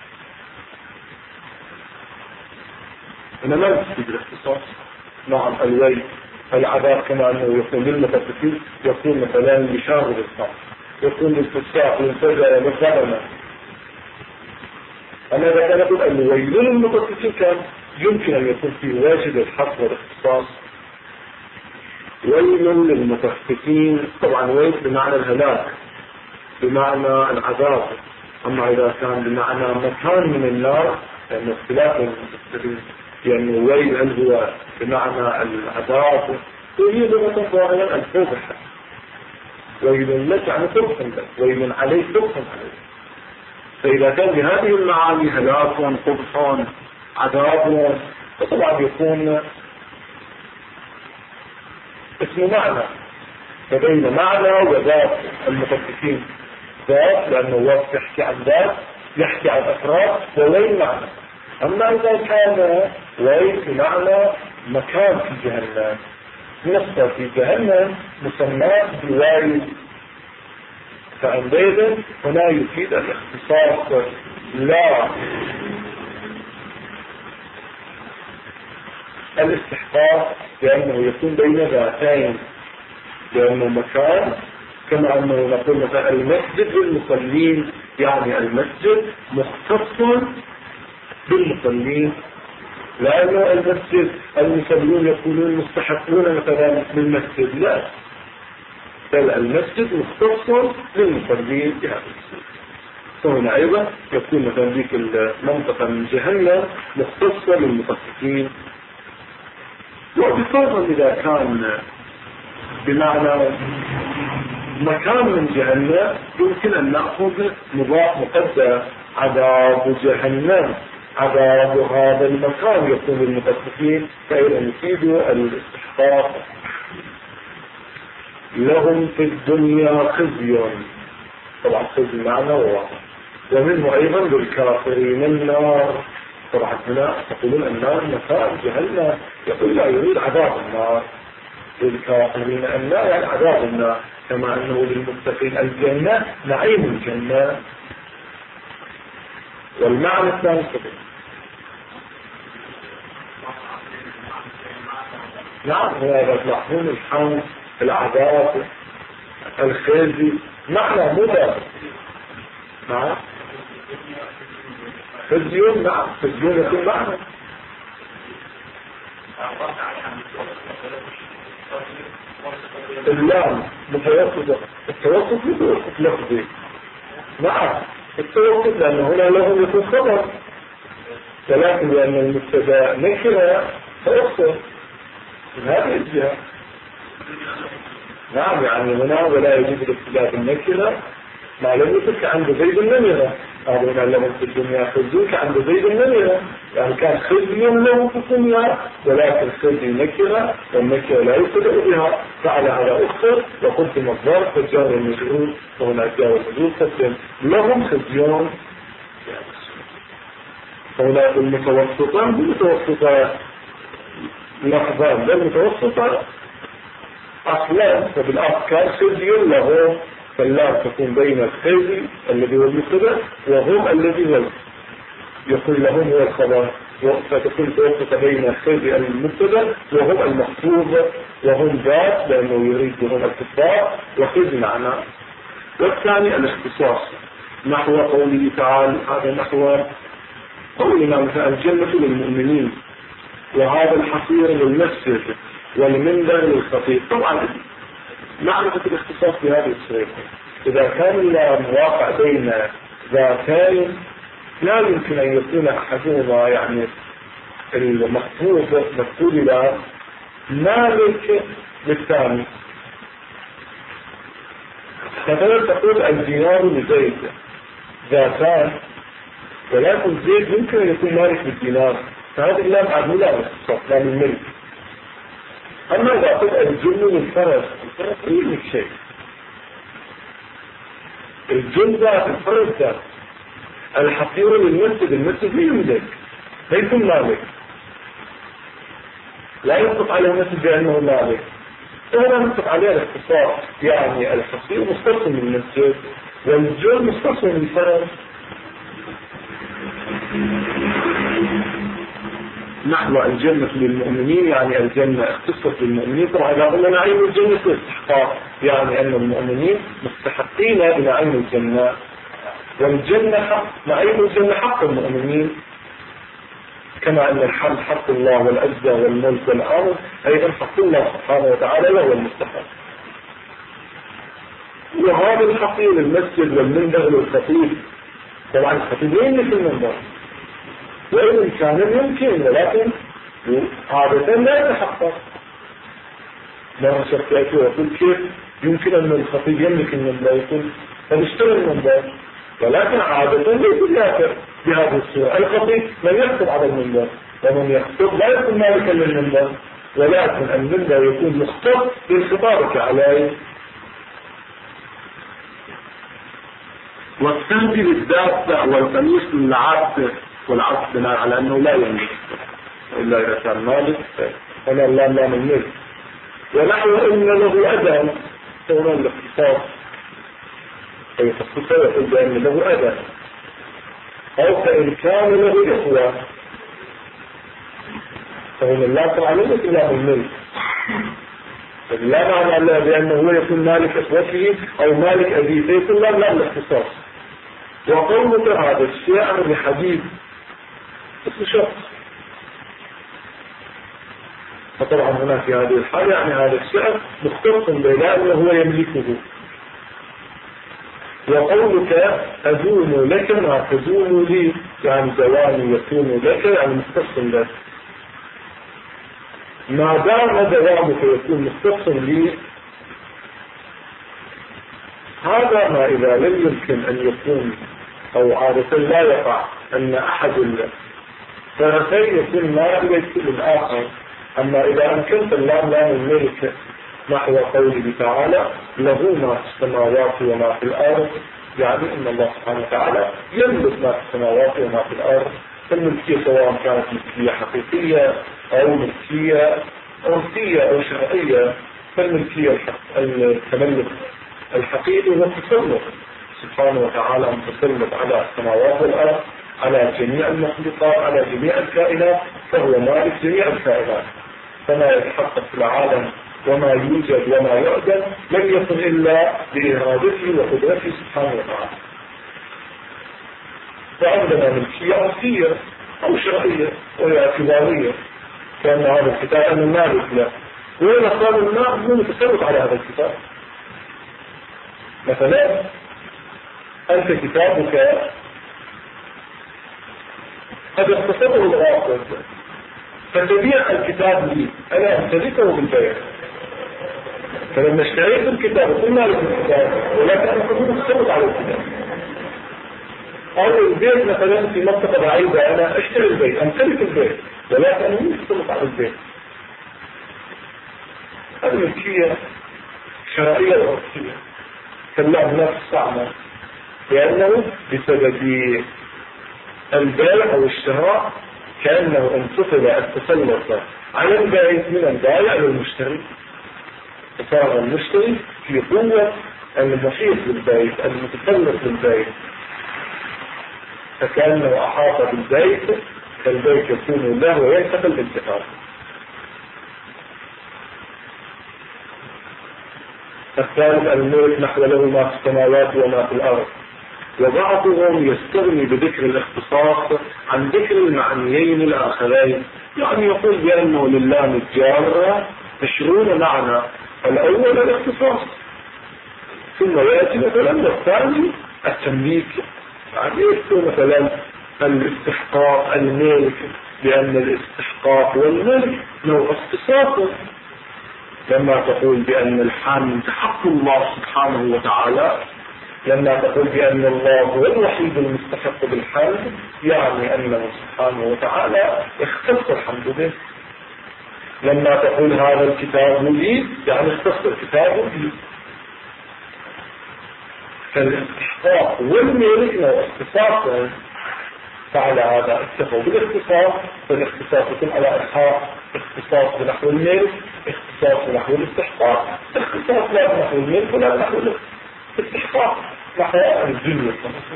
إنما نستفيد الاختصاص. نعم، الويل العذاب كما أنه يكون للمطففين، يكون مثلا لشارب الصف، يكون للفساق للفجر للظلمة. أما إذا كان يقول الويل للمطففين كان يمكن أن يكون في واجد الحق والاختصاص. ويل للمطففين، طبعا ويل بمعنى الهلاك بمعنى العذاب. أما إذا كان بمعنى مكان من النار لأن اختلاف المفسرين، يعني ويل هل هو بمعنى العذاب يريد متفاعلا الفضح، ويل لك يعني فرح لك، ويل عليك فرح عليك. فإذا كان بهذه المعاني هلاك قبح عذاب، فطبعا يكون اسم معنى، فبين معنى وذات المطففين ذات، لأنه وصف يحكي عن ذات يحكي عن أفراد، وويل معنى. أما إذا كان ويل بمعنى مكان في جهنم، نفسه في جهنم مسماه بويل، فعندئذ هنا يفيد الاختصاص لا الاستحقاق، لأنه يكون بين ذاتين، لأنه مكان كما أنه نقول مثلا المسجد للمصلين، يعني المسجد مختص بالمصلين، لأنه المسجد المصلون يكونون مستحقون مثلا للمسجد، لا، بل المسجد مختص للمصلين بهذا المسجد. فهنا أيضا يكون مثلا ذيك المنطقة من جهنم مختصة للمطففين. وبفضل إذا كان بمعنى مكان من جهنم يمكن أن نأخذ مضاف مقدر، عذاب جهنم، عذاب هذا المكان يكون للمطففين، فإذا يفيد الاستحقاق. لهم في الدنيا خزي، طبعا خزي معنى واضح، ومنه أيضا للكافرين النار، طبعا هنا تقولون النار مساء جهنم، يقول لا يريد عذاب النار للكافرين النار يعني عذاب النار، كما أنه للمتقين الجنة نعيم الجنة. والمعنى الثاني كذلك. نعم هو يطلعون الحمد العذاب الخزي معنى مضر. نعم خزيون، نعم خزيون يكون معنى. اللام متوسطة، التوسط متوسط لفظي. نعم التوسط لأنه هنا لهم يكون خبر، ولكن لأن المبتدا نكرة فأخطر من هذه الجهة. نعم يعني هنا ولا يجب الابتداء بالنكرة ما لم يكن عند زيد النمرة. هذا لهم في الدنيا خزيك عند زيد النمرة، يعني كان خزي له في الدنيا ولكن خزي نكرة والنكرة لا يبتدأ بها، فعلى على أخر وقدم الضرب فالجار المجهول وهنا جاء المجهول قدم لهم خزيون. هنا المتوسطان بالمتوسطة لحظان بالمتوسطة أصلا فبالأفكار خزي له، فاللام تكون بين الخزي الذي هو المبتدا وهم الذي هو يقول لهم هو الخبر، فتكون توسط بين الخزي المبتدا وهم المخفوض وهم ذات لأنه يريد بهم الكفار وخزي معناه. والثاني الاختصاص نحو قوله تعالى، هذا نحو قولنا مثلا الجنة للمؤمنين وهذا الحصير للمسجد والمنبر للخطيب. طبعا معرفة الاختصاص بهذه الصورة إذا كان المواقع بين ذاتين لا يمكن أن يكون أحدهما يعني المخطوط مكتوب إلى مالك للثاني. مثلا تقول الدينار لزيد ذاتان ولكن زيد يمكن أن يكون مالك للدينار، فهذا اللام عدو لا الاختصاص لا من ملك. أما إذا قلت الجن للفرس، الفرس يملك شيء، الجن ذات الفرس ذات، الحصير للمسجد المسجد يملك ليس مالك، لا ينطق عليه المسجد بأنه مالك، فهنا نطق عليه الاختصار، يعني الحصير مختص من المسجد والجن مختص من الفرس. نحو الجنة للمؤمنين يعني الجنة اختصت للمؤمنين. طبعا إذا قلنا نعيم الجنة استحقاق يعني أن المؤمنين مستحقين بنعيم الجنة، والجنة حق، نعيم الجنة حق المؤمنين، كما أن الحمد حق الله والعزة والملك والأمر أيضا حق الله سبحانه وتعالى وهو المستحق. وهذا الحقير المسجد والمنبر والخطيب، طبعا الخطيب يملك المنبر وإن كان يمكن ولكن عادة لا يتحقق. مرة شركاتي وقل كيف يمكن أن الخطيب يملك المنبر، يقول فنشتري المنبر، ولكن عادة ليس يأثر بهذه الصورة. الخطيب من يخطب على المنبر ومن يخطب لا يكون مالكا للمنبر، ولكن المنبر يكون مختص بالخطابة عليه. والثاني للذات والقميص للعبد، والعبد بناء على أنه لا يملك إلا إذا كان مالك فلا لا من ملك. ونحو إن له أذى فهنا الاختصاص أي تخصصه يقول بأن له أذى، أو فإن كان له إخوة فهنا لا تعلمك إلا من ملك، لا معنى الله بأنه هو يكون مالك إخوته أو مالك أبيه فيكون لا الاختصاص. وقولك هذا الشيء بحديث اسم شخص، فطبعا هنا في هذه الحالة يعني هذا الشيء مختص بلا أنه هو يملكه. وقولك أدوم لك ما تدوم لي يعني دوام يكون لك يعني مختص لك، ما دام دوامك يكون مختص لي هذا ما إذا لم يمكن أن يكون أو عادة لا يقع أن أحد الطرفين يكون مالك للآخر. أما إذا أمكنت اللام لام الملك نحو قوله تعالى له ما في السماوات وما في الأرض، يعني إن الله سبحانه وتعالى يملك ما في السماوات وما في الأرض، فالملكية سواء كانت ملكية حقيقية أو ملكية عرفية أو شرعية، فالملكية التملك الحقيقي هو التسلط سبحانه وتعالى، متسلط على السماوات والأرض، على جميع المخلوقات، على جميع الكائنات، فهو مالك جميع الكائنات. فما يتحقق في العالم وما يوجد وما يعدم لم يكن إلا بإرادته وقدرته سبحانه وتعالى. وعندنا ملكية عرفية أو شرعية وهي اعتبارية، كأن هذا الكتاب أنا مالك له، وين أصاب الناس هو متسلط على هذا الكتاب. مثلا أنت كتابك قد اختصره الغاصب فتبيع الكتاب لي، أنا أمتلكه بالبيع، فلما اشتريت الكتاب قلنا لك الكتاب ولكن أنا كنت متسلط على الكتاب. أو البيت مثلا في منطقة بعيدة أنا أشتري البيت، أمتلك البيت ولكن أنا متسلط على البيت. هذه ملكية شرعية وعرفية. كالله نفس صعبة لأنه بسبب البيع أو الشراء كأنه انتقل التسلط على البائع من البائع للمشتري، فصار المشتري في قوة المحيط للبيت المتسلط للبيت، فكأنه أحاط بالبيت فالبيت يكون له وينتقل بالانتقال. الثالث الملك نحو له ما في السماوات وما في الأرض. وبعضهم يستغني بذكر الاختصاص عن ذكر المعنيين الآخرين، يعني يقول بأنه لله الجارة 20 معنى، الأول الاختصاص ثم يأتي مثلا الثاني التمليك، يعني يذكر مثلا الاستحقاق الملك بأن الاستحقاق والملك نوع اختصاص. لما تقول بأن الحمد حق الله سبحانه وتعالى، لما تقول بأن الله هو الوحيد المستحق بالحمد، يعني أنه سبحانه وتعالى اختص الحمد به. لما تقول هذا الكتاب لي، يعني اختص الكتاب لي. فالاستحقاق والملك نوع اختصاص، فعلى هذا اتفقوا بالاختصاص، فالاختصاص يكون على إلحاق اختصاص بنحو الملك، اختصاص بنحو الاستحقاق، اختصاص لا بنحو الملك ولا بنحو الاستحقاق نحو الجنة.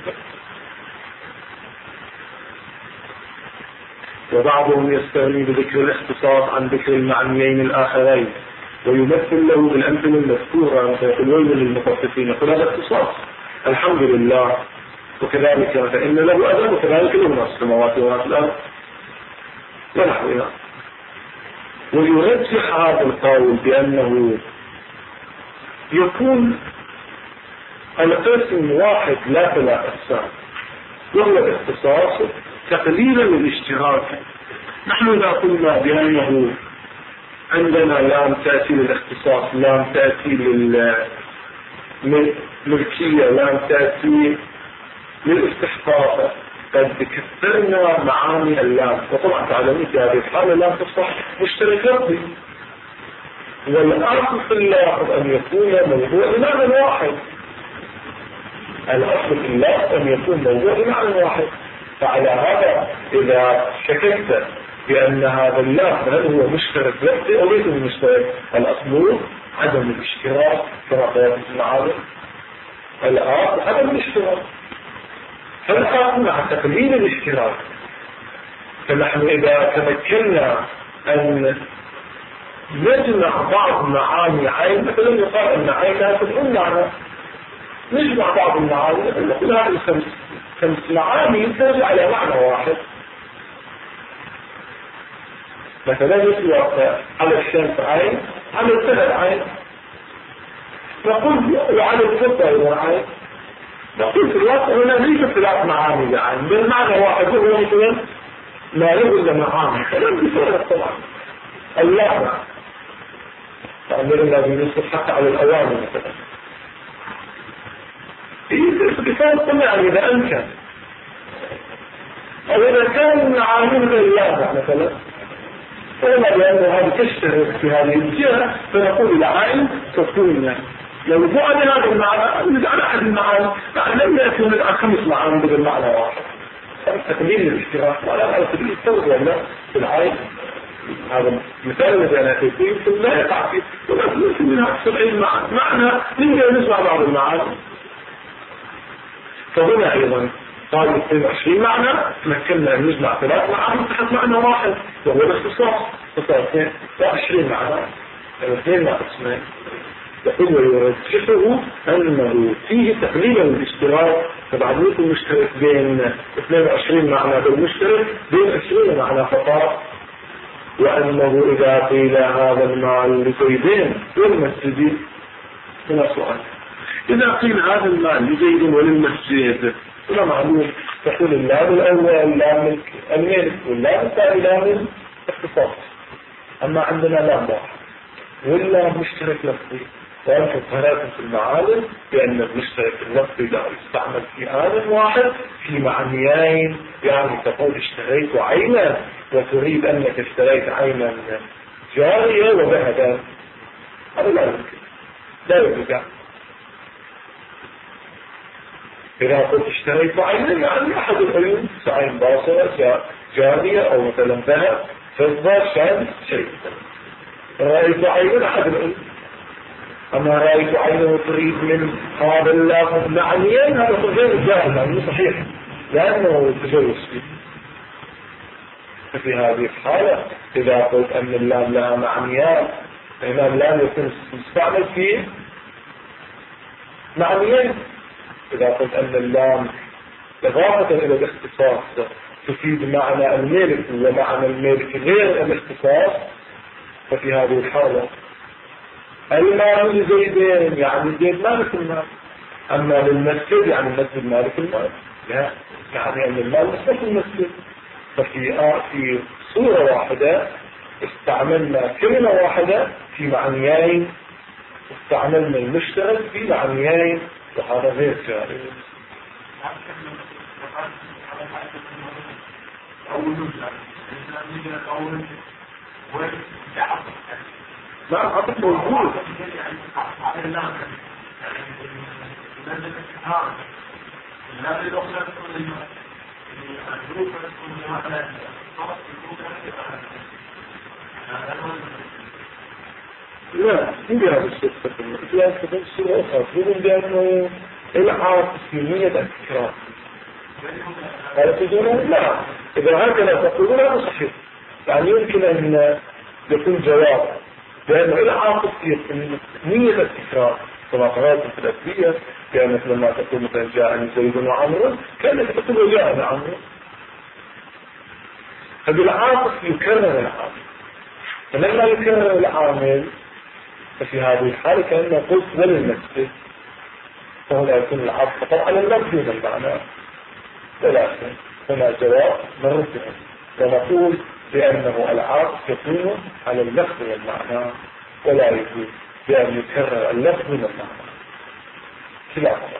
وبعضهم يستغني بذكر الاختصاص عن ذكر المعنيين الآخرين ويمثل له بالأمثلة المذكورة، فيقول ويل للمطففين، يقول هذا اختصاص الحمد لله، وكذلك مثلا إن له أذن وكذلك له ما في السماوات وما في الأرض ونحوها. ويرجح هذا القول بأنه يكون القسم واحد لا 3 أقسام، وهو الاختصاص تقليلا للاشتراك. نحن إذا قلنا بأنه عندنا لام تأتي للاختصاص، لام تأتي للملكية، لام تأتي للاستحقاق، قد كثرنا معاني اللام، وطبعا تعلمون في هذه الحالة لا تصح مشتركات، والأصل في اللفظ أن يكون موضوع بمعنى واحد، الأصل في اللفظ أن يكون موضوع بمعنى واحد. فعلى هذا إذا شككت بأن هذا اللفظ هل هو مشترك لفظي أو ليس مشترك، الأصل عدم الاشتراك كما قالت المعارف، الأصل عدم الاشتراك، فالأصل مع تقليل الاشتراك. فنحن إذا تمكنا أن نجمع بعض معاني عين، مثلا يقال أن عين لا تكون معنى، نجمع بعض المعاني، نقول هذه 5 معاني ترجع على معنى واحد. مثلا يطلق على الشمس عين، على السهل عين، نقول وعلى الفضة عين، نقول في الواقع هنا ليس 3 معاني لعين، بل معنى واحد هو مثلا لا يوجد معاني، كلام بسهولة طبعا. اللحظة فأمرنا بالنسبة حتى على الأوامر مثلا بسبب طبعا إذا أمكن، أو إذا كان معاني مثل اللحظة مثلا، فإلا بأنه هذا تشترك في هذه الجهة، فنقول العين تكون لو بعد هذا المعنى نجعل أحد المعاني، لم يأتي من 5 معاني بالمعنى واحد، تقليل الاشتراك ولا على سبيل التوزيع ولا في العين. هذا مثال الذي أنا أتيته يمكن لا يقع فيه ولكن يمكن منها 70 معنى نقدر نسمع بعض المعاني. فهنا أيضا قال 22 معنى تمكننا أن نجمع 3 معاني تحت معنى واحد وهو الاختصاص. اختصاصين 20 معنى 2 مع اسمين. يقول ويرجحه أنه فيه تقليل الاشتراك. طبعا يكون المشترك بين 22 معنى بالمشترك بين 20 معنى فقط. وأنه إذا قيل هذا المال لزيدين والمسجد. هنا سؤال إذا قيل هذا المال لزيد وللمسجد هنا معلوم تقول اللام الأول لام الملك واللام الثاني لام الاختصاص. أما عندنا لام واحد واللام مشترك لفظي. وأنتم قرأتم في المعالم بأن المشترك اللفظي لا يستعمل في آن واحد في معنيين. يعني تقول اشتريت عينا وتريد أنك اشتريت عينا جارية وذهبا. هذا لا يمكن لا يمكن. إذا قلت اشتريت عينا يعني أحد العيون عين باصرة جارية أو مثلا ذهب فضة شان شيء. رأيت عينا أحد العيون. أما رأيت عينه تريد من هذا اللفظ معنيين هذا غير جاهز يعني صحيح لأنه تجوز فيه. ففي هذه الحالة إذا قلت أن اللام لها معنيان فإن اللام يكون مستعمل فيه معنيين. إذا قلت أن اللام إضافة إلى الاختصاص تفيد معنى الملك ومعنى الملك غير الاختصاص ففي هذه الحالة المال لزيدين يعني زيد مالك المال. أما للمسجد يعني المسجد مالك المال. لا يعني أن المال مش المسجد. ففي صورة واحدة استعملنا كلمة واحدة في معنيين واستعملنا المشترك في معنيين وهذا غير جائز. لا عطف موجود. لا هي هذا الشيء لا تكون صورة أخرى تقولون بأنه العاطف في نية التكرار. هذا تقولون لا إذا هكذا تقولون هذا صحيح. يعني يمكن أن يكون جواب لأنه العاطف في نية التكرار كما قرأت في الأدبية كانت لما تقول مثلا جاءني زيد وعمر كانت تقول جاءني عمر. فبالعاطف يكرر العاطف. فلما يكرر العامل ففي هذه الحالة كأنه قلت وللمسجد فهنا يكون العاطف فقط على اللفظ من المعنى. ولكن هنا جواب مرتين ونقول بأنه العاطف يكون على اللفظ والمعنى ولا يجوز بأن يكرر اللفظ والمعنى. خلافا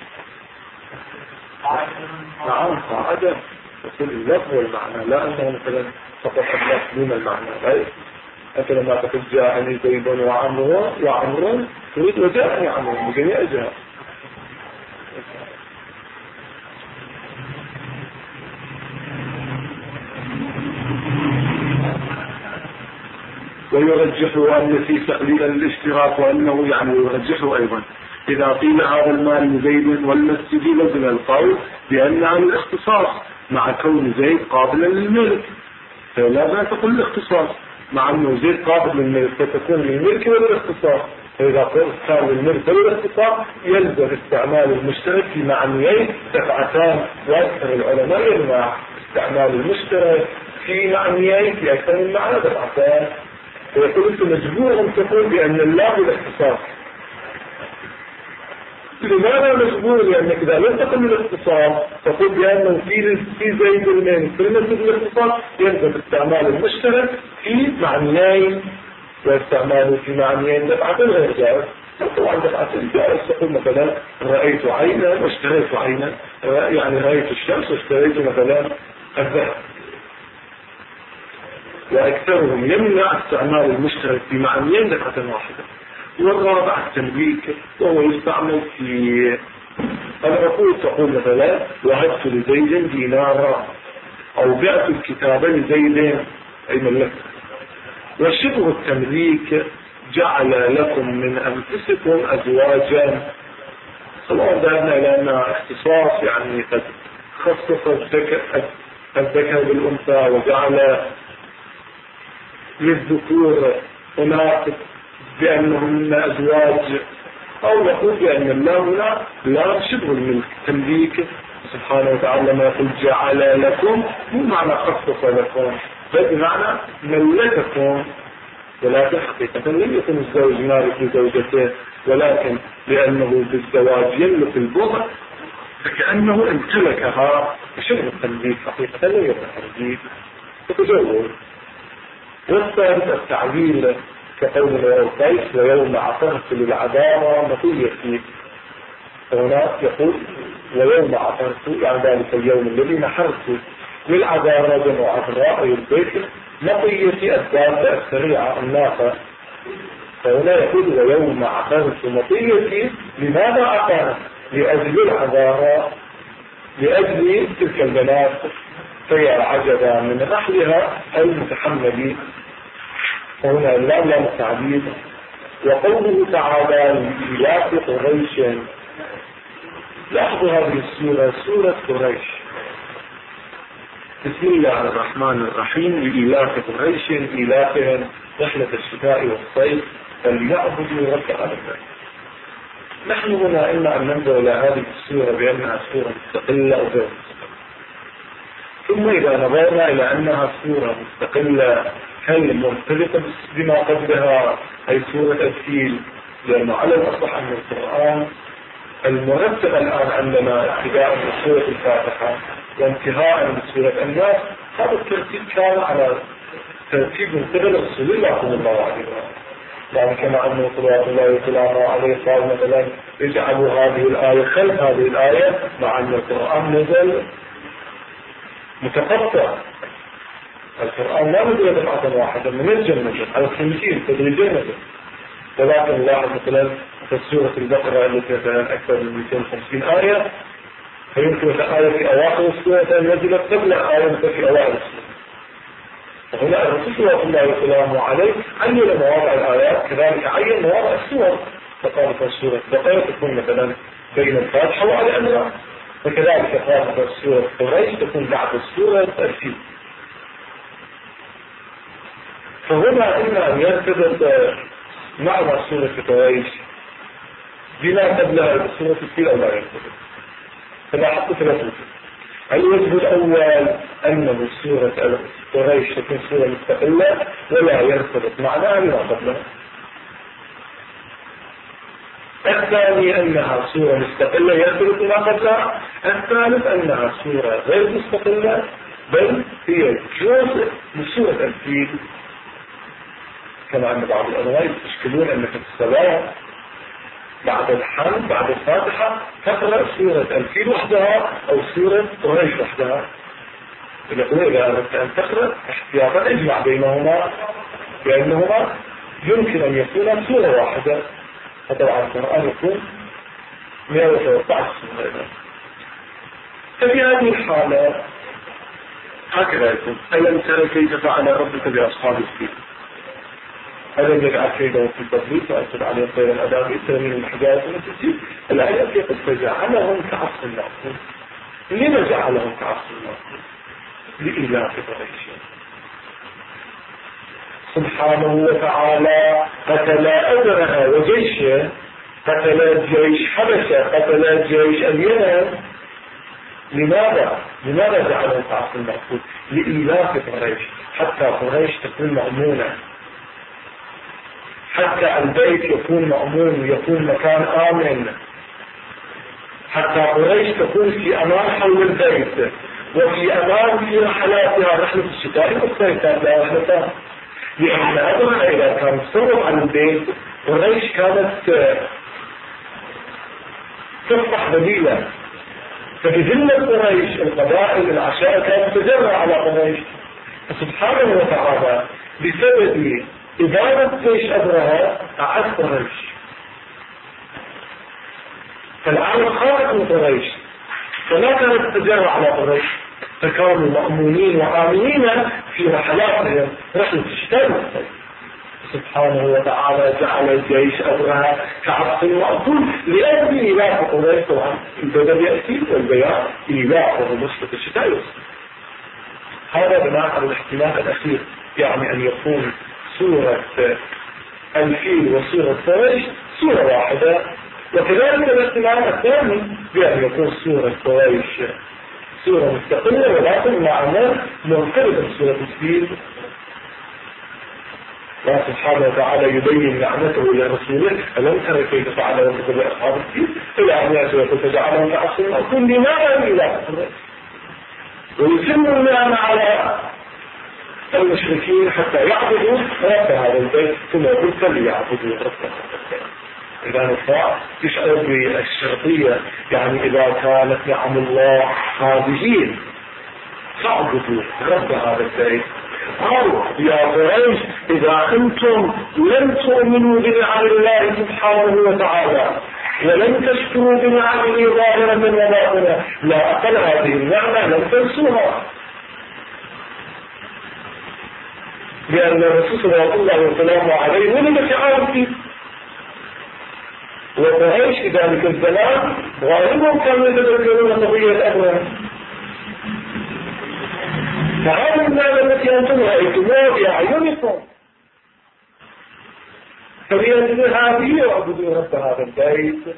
نعم قاعدة يكون اللفظ والمعنى لا أنه مثلا فقط اللفظ دون المعنى. لا أنت لما تقول جاءني زيد وعمر تريد وجاءني عمر بجميع أجهة. ويرجح أن في تقليل الاشتراك وأنه يعني يرجحه أيضا إذا قيل هذا المال لزيد والمسجد لزم القول بأنها الاختصاص مع كون زيد قابلا للملك. فلا تقول الاختصاص مع أنه زيد قابل للملك فتكون للملك والاختصاص. فإذا قلت كان للملك والاختصاص يلزم استعمال المشترك في معنيين دفعتان. وأكثر العلماء يمنع استعمال المشترك في معنيين في أكثر من معنى دفعتان. ويقول أنت مجبور أن تقول بأن اللام الاختصاص. لماذا مجبور؟ لأنك إذا لم تقل الاختصاص تقول بأنه في زيد المين في المسجد الاختصاص يلزم استعمال المشترك في معنيين واستعماله في معنيين دفعتين غير جائز. طبعا دفعتين جائز تقول مثلا رأيت عينا واشتريت عينا يعني رأيت الشمس واشتريت مثلا الذهب. وأكثرهم يمنع استعمال المشترك في معنيين دفعة واحدة. والرابع التنبيك وهو يستعمل في العقود تقول مثلا وهبت لزيد دينارا أو بعت الكتاب لزيد أي ملك. وشبه التمليك جعل لكم من أنفسكم أزواجا، سواء ذهبنا إلى أنها اختصاص يعني قد خصص الذكر بالأنثى وجعل للذكور هناك بأنهن أزواج، أو يقول بأن الله لا شبه الملك تمليك سبحانه وتعالى ما يقول جعل لكم مو معنى خصص لكم بل بمعنى ملككم، ولكن حقيقة لم يكن الزوج مالك لزوجته، ولكن لأنه بالزواج يملك البضع فكأنه امتلكها بشبه التمليك، حقيقة لا يكون تمليك تتجوز. والثالث التعبير كقول القيس ويوم عثرت للعذارى مطيتي، هناك يقول ويوم عثرت يعني ذلك اليوم الذي نحرت للعذارى جمع عذراء البيت مطيتي الدابة السريعة الناقة، فهنا يقول ويوم عثرت مطيتي. لماذا عثرت؟ لأجل العذارى، لأجل تلك البنات فهي عجبا من نحلها المتحمل، فهنا اللام لام التعبير. وقوله تعالى لإيلاف قريش، لاحظوا هذه السورة سورة قريش. بسم الله الرحمن الرحيم. لإيلاف قريش إيلافهم رحلة الشتاء والصيف فليعبدوا رب العالمين. نحن هنا إما أن ننظر إلى هذه السورة بأنها سورة مستقلة أو غير مستقلة، ثم إذا نظرنا إلى أنها سورة مستقلة هل مرتبطة بما قبلها أي سورة الفيل، لأنه على الأصح أن القرآن المرتب الآن عندنا ابتداء من سورة الفاتحة وانتهاء من سورة الناس، هذا الترتيب كان على ترتيب من قبل رسول الله صلى الله عليه وسلم، يعني كما أنه صلوات الله وسلامه عليه قال مثلا اجعلوا هذه الآية خلف هذه الآية، مع أن القرآن نزل متقطع. القرآن لا نزل دفعة واحدة من الجنة على 50 تدريجيا، ولكن نلاحظ مثلا في سورة البقرة التي مثلا أكثر من 250 آية، فيمكن آية في أواخر السورة أن نزلت قبل آية في أوائل السورة. وهنا الرسول صلى الله عليه وسلم عليه عين مواضع الآيات، كذلك عين مواضع السور، فقال في سورة البقرة تكون مثلا بين الفاتحة وعلى الأنعام، وكذلك قال في سورة قريش تكون بعد السورة الفيل. فهنا إما أن يرتبط معنى سورة قريش بما قبلها بسورة الفيل أو لا يرتبط، فلا حق ثلاثة. الوجه الأول أنه سورة قريش تكون سورة مستقلة ولا يرتبط معناها بما قبلها. الثاني أنها سورة مستقلة يرتبط ما قبلها. الثالث أنها سورة غير مستقلة بل هي جزء من سورة الفيل، كما أن بعض العلماء يشكلون أن في الصلاة بعد الحمد بعد الفاتحة تقرأ سورة الفيل وحدها أو سورة قريش وحدها. يقول إذا أردت أن تقرأ احتياطا اجمع بينهما لأنهما يمكن أن يكون سورة واحدة، فطبعا القرآن يكون 113 سورة. ففي هذه الحالة هكذا يكون ألم ترى كيف فعل ربك بأصحاب الفيل ألم يجعل كيدهم في التضليل فأرسل عليهم طير الأبابيل ترميهم بالحجارة من سجيل. الآيات يقول فجعلهم كعصف مأكول. لما جعلهم كعصف مأكول؟ لإيلاف قريش سبحانه وتعالى قتل أدرها وجيشه، قتل جيش حبشة، قتل جيش اليمن. لماذا جعلهم كعصف مأكول؟ لإيلاف قريش، حتى قريش تكون مأمونة، حتى البيت يكون مأمون، يكون مكان آمن، حتى قريش تكون في أمان حول البيت وفي أمان في رحلاتها، رحلة الشتاء والصيف كانت لها رحلتها. لأن أدرى إذا كان تصرف عن البيت قريش كانت تصبح ذليلة، فبذلة قريش القبائل العشائر كانت تجرى على قريش. سبحانه وتعالى بسبب إدارة جيش أدرها أعاد قريش، فالعالم خارج شأن قريش، فلا كانت تجارة على قريش، فكانوا مأمونين وآمنين في رحلاتهم رحلة الشتاء والصيف. سبحانه وتعالى جعل الجيش أمرها كعصف مأكول لأجل إيلاف قريش. طبعا البدل يأتي والبيان إيلاف ومسلة الشتاء والصيف. هذا بناء على الاحتمال الأخير، يعني أن يكون سورة الفيل وسورة قريش سورة واحدة، وكذلك الاحتمال الثاني بأن يكون سورة قريش سورة مستقلة ولكن معنى منفردة سورة الفيل. الله سبحانه وتعالى يبين نعمته لرسوله: ألم تر كيف فعل ربك بأصحاب الفيل إلى أن يأتوا فجعلهم كعصف مأكول لماذا إلى ويتم النعمة على المشركين حتى يعبدوا رب هذا البيت ثم يقول فليعبدوا رب هذا البيت. إذا نفع تشعر بالشرطية، يعني إذا كانت نعم الله هذه فاعبدوا رب هذا البيت. قالوا يا قريش إذا أنتم لم تؤمنوا بنعم الله سبحانه وتعالى ولم تشكروا بنعمه ظاهرا من وباطنا لا أقل هذه النعمة لم تنسوها، لأن الرسول صلى الله عليه وسلم عليه ولد في عام الفيل، وقريش في ذلك الزمان غالبهم كانوا يتذكرون قضية أبوهم. فهذه النعمة التي أنتم رأيتموها بأعينكم فليأتوا هذه واعبدوا رب هذا البيت.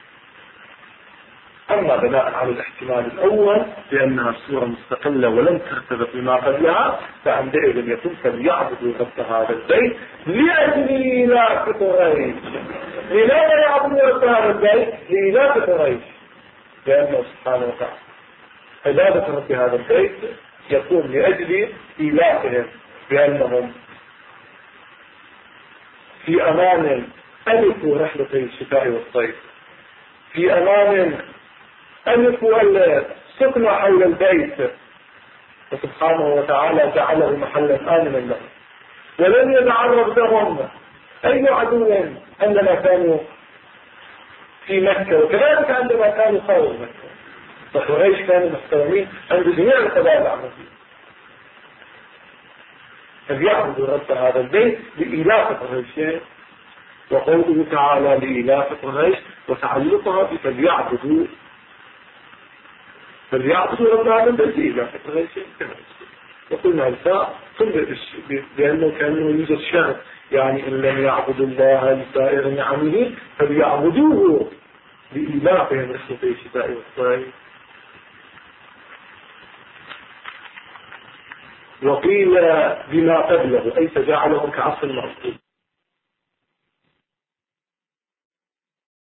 أما بناء على الاحتمال الأول بأنها سورة مستقلة ولم ترتبط بما قبلها، فعندئذ يكون فليعبدوا رب هذا البيت لأجل إيلاف قريش. لماذا يعبدوا رب هذا البيت؟ لإيلاف قريش، لأنه سبحانه وتعالى عبادة رب هذا البيت يكون لأجل إيلافهم بأنهم في أمان ألفوا رحلة الشتاء والصيف، في أمان ألفوا السكن حول البيت، وسبحانه وتعالى جعله محلا آمنا لهم، ولم يتعرض لهم أي عدو عندما كانوا في مكة، وكذلك عندما كانوا خارج مكة. فقريش كانوا محترمين عند جميع القبائل العربية. فليعبدوا رب هذا البيت لإيلاف قريش، وقوله تعالى لإيلاف قريش وتعلقها بفليعبدوا رب هذا البيت لإيلاف قريش. وقلنا الفاء بأنه كان يوجد شرط، يعني إن لم يعبدوا الله لسائر نعمه فليعبدوه لإيلافهم رحلة الشتاء والصيف. وقيل بما قبله أي فجعله كعصف مأكول.